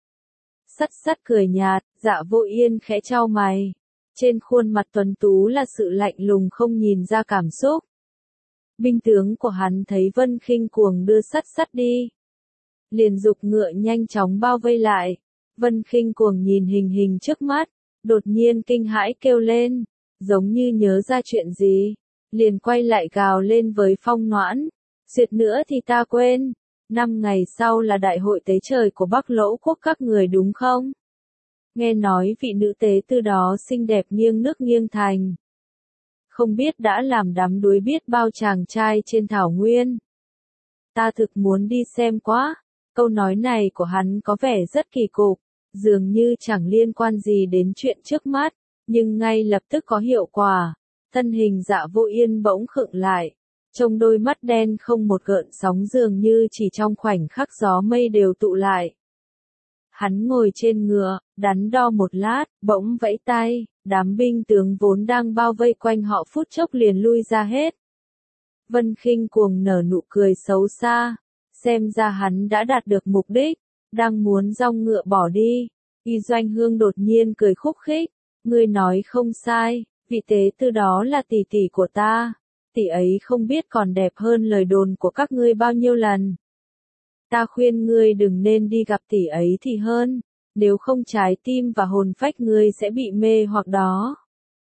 Sắt Sắt cười nhạt, Dạ Vô Yên khẽ chau mày. Trên khuôn mặt tuấn tú là sự lạnh lùng không nhìn ra cảm xúc. Binh tướng của hắn thấy Vân Khinh Cuồng đưa Sắt Sắt đi, liền giục ngựa nhanh chóng bao vây lại. Vân Khinh Cuồng nhìn hình hình trước mắt, đột nhiên kinh hãi kêu lên, giống như nhớ ra chuyện gì, liền quay lại gào lên với Phong Noãn. Duyệt nữa thì ta quên, 5 ngày sau là đại hội tế trời của Bắc Lỗ quốc các người đúng không? Nghe nói vị nữ tế từ đó xinh đẹp nghiêng nước nghiêng thành. Không biết đã làm đắm đuối biết bao chàng trai trên thảo nguyên. Ta thực muốn đi xem quá. Câu nói này của hắn có vẻ rất kỳ cục, dường như chẳng liên quan gì đến chuyện trước mắt, nhưng ngay lập tức có hiệu quả. Thân hình Dạ Vô Yên bỗng khựng lại, trong đôi mắt đen không một gợn sóng dường như chỉ trong khoảnh khắc gió mây đều tụ lại. Hắn ngồi trên ngựa, đắn đo một lát, bỗng vẫy tay, đám binh tướng vốn đang bao vây quanh họ phút chốc liền lui ra hết. Vân Khinh Cuồng nở nụ cười xấu xa, xem ra hắn đã đạt được mục đích, đang muốn dong ngựa bỏ đi. Y Doanh Hương đột nhiên cười khúc khích, ngươi nói không sai, vị tế tư đó là tỷ tỷ của ta, tỷ ấy không biết còn đẹp hơn lời đồn của các ngươi bao nhiêu lần. Ta khuyên ngươi đừng nên đi gặp tỷ ấy thì hơn, nếu không trái tim và hồn phách ngươi sẽ bị mê hoặc đó.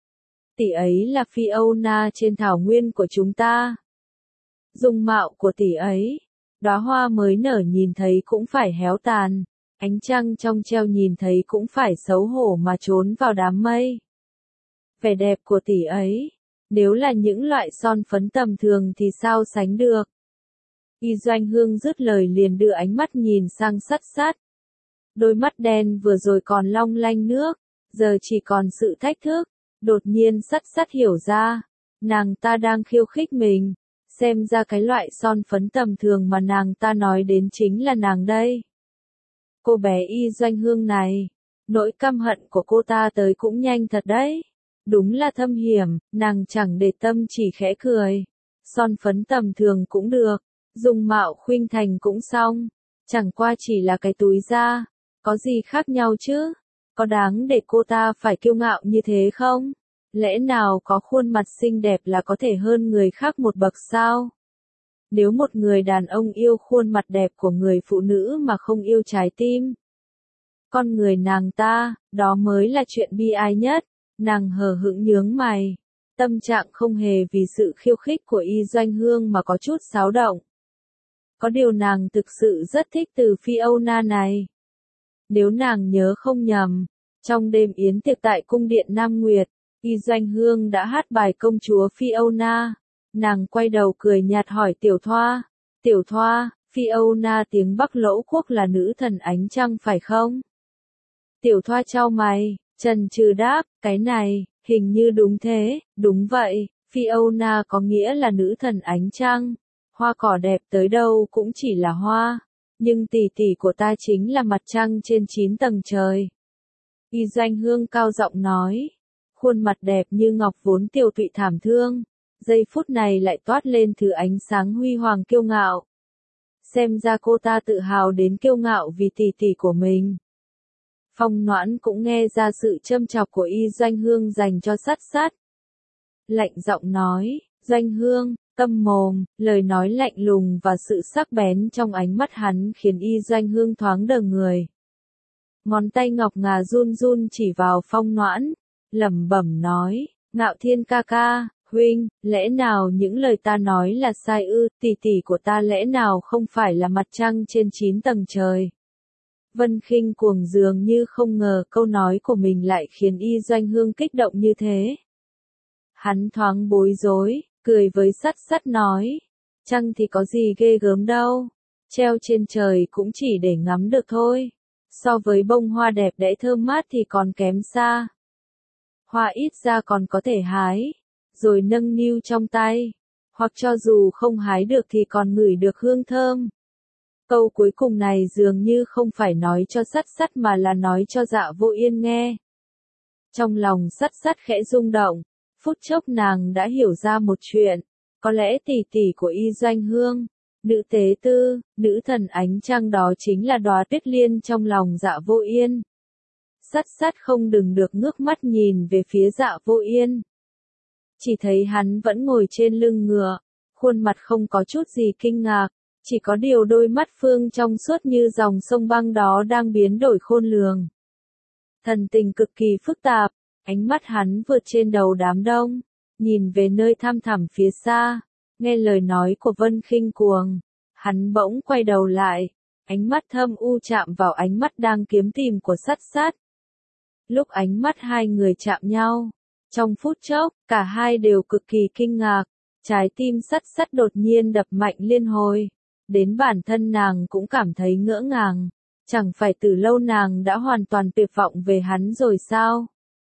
Tỷ ấy là Fiona trên thảo nguyên của chúng ta. Dung mạo của tỷ ấy, đóa hoa mới nở nhìn thấy cũng phải héo tàn, ánh trăng trong treo nhìn thấy cũng phải xấu hổ mà trốn vào đám mây. Vẻ đẹp của tỷ ấy, nếu là những loại son phấn tầm thường thì sao sánh được. Y Doanh Hương dứt lời liền đưa ánh mắt nhìn sang Sắt Sắt. Đôi mắt đen vừa rồi còn long lanh nước, giờ chỉ còn sự thách thức. Đột nhiên Sắt Sắt hiểu ra, nàng ta đang khiêu khích mình, xem ra cái loại son phấn tầm thường mà nàng ta nói đến chính là nàng đây. Cô bé Y Doanh Hương này, nỗi căm hận của cô ta tới cũng nhanh thật đấy. Đúng là thâm hiểm, nàng chẳng để tâm chỉ khẽ cười. Son phấn tầm thường cũng được, dung mạo khuynh thành cũng xong, chẳng qua chỉ là cái túi da, có gì khác nhau chứ? Có đáng để cô ta phải kiêu ngạo như thế không? Lẽ nào có khuôn mặt xinh đẹp là có thể hơn người khác một bậc sao? Nếu một người đàn ông yêu khuôn mặt đẹp của người phụ nữ mà không yêu trái tim, con người nàng ta, đó mới là chuyện bi ai nhất. Nàng hờ hững nhướng mày, tâm trạng không hề vì sự khiêu khích của Y Doanh Hương mà có chút xáo động. Có điều nàng thực sự rất thích từ Fiona này. Nếu nàng nhớ không nhầm, trong đêm yến tiệc tại cung điện Nam Nguyệt, Y Doanh Hương đã hát bài công chúa Fiona. Nàng quay đầu cười nhạt hỏi Tiểu Thoa, Tiểu Thoa, Fiona tiếng Bắc Lỗ Quốc là nữ thần ánh trăng phải không? Tiểu Thoa chau mày, chần chừ đáp, cái này, hình như đúng thế, đúng vậy, Fiona có nghĩa là nữ thần ánh trăng, hoa cỏ đẹp tới đâu cũng chỉ là hoa, nhưng tỷ tỷ của ta chính là mặt trăng trên 9 tầng trời. Y Doanh Hương cao giọng nói, khuôn mặt đẹp như ngọc vốn tiều tụy thảm thương, giây phút này lại toát lên thứ ánh sáng huy hoàng kiêu ngạo. Xem ra cô ta tự hào đến kiêu ngạo vì tỷ tỷ của mình. Phong Noãn cũng nghe ra sự châm chọc của Y Doanh Hương dành cho Sắt Sắt. Lạnh giọng nói, Doanh Hương, câm mồm, lời nói lạnh lùng và sự sắc bén trong ánh mắt hắn khiến Y Doanh Hương thoáng đờ người. Ngón tay ngọc ngà run run chỉ vào Phong Noãn, lẩm bẩm nói, Ngạo Thiên ca ca, huynh, lẽ nào những lời ta nói là sai ư, tỷ tỷ của ta lẽ nào không phải là mặt trăng trên 9 tầng trời. Vân Khinh Cuồng dường như không ngờ câu nói của mình lại khiến Y Doanh Hương kích động như thế. Hắn thoáng bối rối, cười với Sắt Sắt nói, trăng thì có gì ghê gớm đâu, treo trên trời cũng chỉ để ngắm được thôi, so với bông hoa đẹp đẽ thơm mát thì còn kém xa. Hoa ít ra còn có thể hái, rồi nâng niu trong tay, hoặc cho dù không hái được thì còn ngửi được hương thơm. Câu cuối cùng này dường như không phải nói cho Sắt Sắt mà là nói cho Dạ Vô Yên nghe. Trong lòng Sắt Sắt khẽ rung động, phút chốc nàng đã hiểu ra một chuyện, có lẽ tỷ tỷ của Y Doanh Hương, nữ tế tư, nữ thần ánh trăng đó chính là đóa tuyết liên trong lòng Dạ Vô Yên. Sắt Sắt không đừng được ngước mắt nhìn về phía Dạ Vô Yên. Chỉ thấy hắn vẫn ngồi trên lưng ngựa, khuôn mặt không có chút gì kinh ngạc. Chỉ có điều đôi mắt phương trong suốt như dòng sông băng đó đang biến đổi khôn lường. Thần tình cực kỳ phức tạp, ánh mắt hắn vượt trên đầu đám đông, nhìn về nơi thăm thẳm phía xa, nghe lời nói của Vân Khinh Cuồng. Hắn bỗng quay đầu lại, ánh mắt thâm u chạm vào ánh mắt đang kiếm tìm của Sắt Sắt. Lúc ánh mắt hai người chạm nhau, trong phút chốc, cả hai đều cực kỳ kinh ngạc, trái tim Sắt Sắt đột nhiên đập mạnh liên hồi. Đến bản thân nàng cũng cảm thấy ngỡ ngàng, chẳng phải từ lâu nàng đã hoàn toàn tuyệt vọng về hắn rồi sao?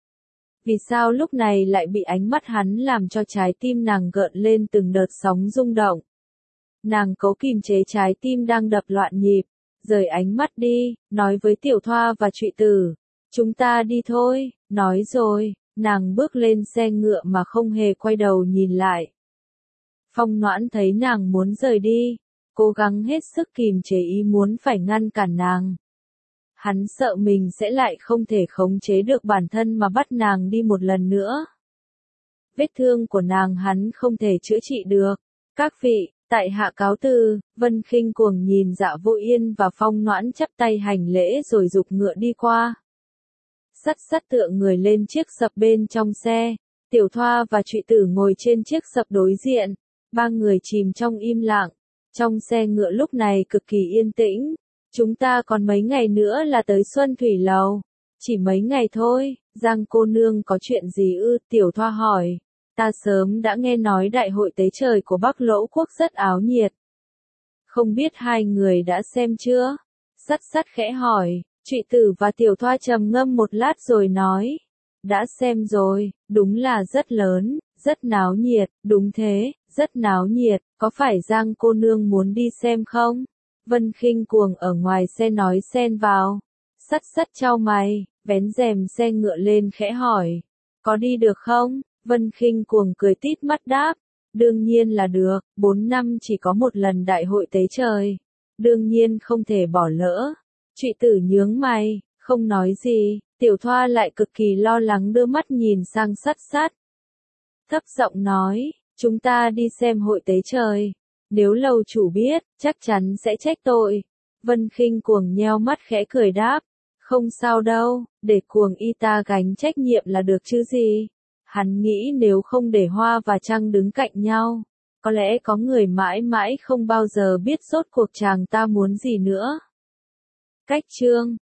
Vì sao lúc này lại bị ánh mắt hắn làm cho trái tim nàng gợn lên từng đợt sóng rung động? Nàng cố kìm chế trái tim đang đập loạn nhịp, rời ánh mắt đi, nói với Tiểu Thoa và Trụy Tử, chúng ta đi thôi, nói rồi, nàng bước lên xe ngựa mà không hề quay đầu nhìn lại. Phong Noãn thấy nàng muốn rời đi, cố gắng hết sức kìm chế ý muốn phải ngăn cản nàng. Hắn sợ mình sẽ lại không thể khống chế được bản thân mà bắt nàng đi một lần nữa. Vết thương của nàng hắn không thể chữa trị được. Các vị, tại hạ cáo từ. Vân Khinh Cuồng nhìn Dạ Vô Yên và Phong Noãn chắp tay hành lễ rồi giục ngựa đi qua. Sắt tựa người lên chiếc sập bên trong xe, Tiểu Thoa và Trụy Tử ngồi trên chiếc sập đối diện, ba người chìm trong im lặng. Trong xe ngựa lúc này cực kỳ yên tĩnh. Chúng ta còn mấy ngày nữa là tới Xuân Thủy Lầu. Chỉ mấy ngày thôi. Giang cô nương có chuyện gì ư? Tiểu Thoa hỏi. Ta sớm đã nghe nói đại hội tế trời của Bắc Lỗ Quốc rất áo nhiệt. Không biết hai người đã xem chưa? Sắt khẽ hỏi. Trụy Tử và Tiểu Thoa trầm ngâm một lát rồi nói. Đã xem rồi, đúng là rất lớn, rất náo nhiệt, đúng thế, rất náo nhiệt, có phải Giang cô nương muốn đi xem không? Vân Khinh Cuồng ở ngoài xe nói xen vào. Sắt chau mày, vén rèm xe ngựa lên khẽ hỏi. Có đi được không? Vân Khinh Cuồng cười tít mắt đáp. Đương nhiên là được, 4 năm chỉ có một lần đại hội tế trời. Đương nhiên không thể bỏ lỡ. Trụy Tử nhướng mày, không nói gì. Tiểu Thoa lại cực kỳ lo lắng đưa mắt nhìn sang Sắt. Thấp giọng nói, chúng ta đi xem hội tế trời. Nếu lầu chủ biết, chắc chắn sẽ trách tội. Vân Khinh Cuồng nheo mắt khẽ cười đáp. Không sao đâu, để Cuồng y ta gánh trách nhiệm là được chứ gì. Hắn nghĩ nếu không để Hoa và Trăng đứng cạnh nhau, có lẽ có người mãi mãi không bao giờ biết rốt cuộc chàng ta muốn gì nữa. Cách chương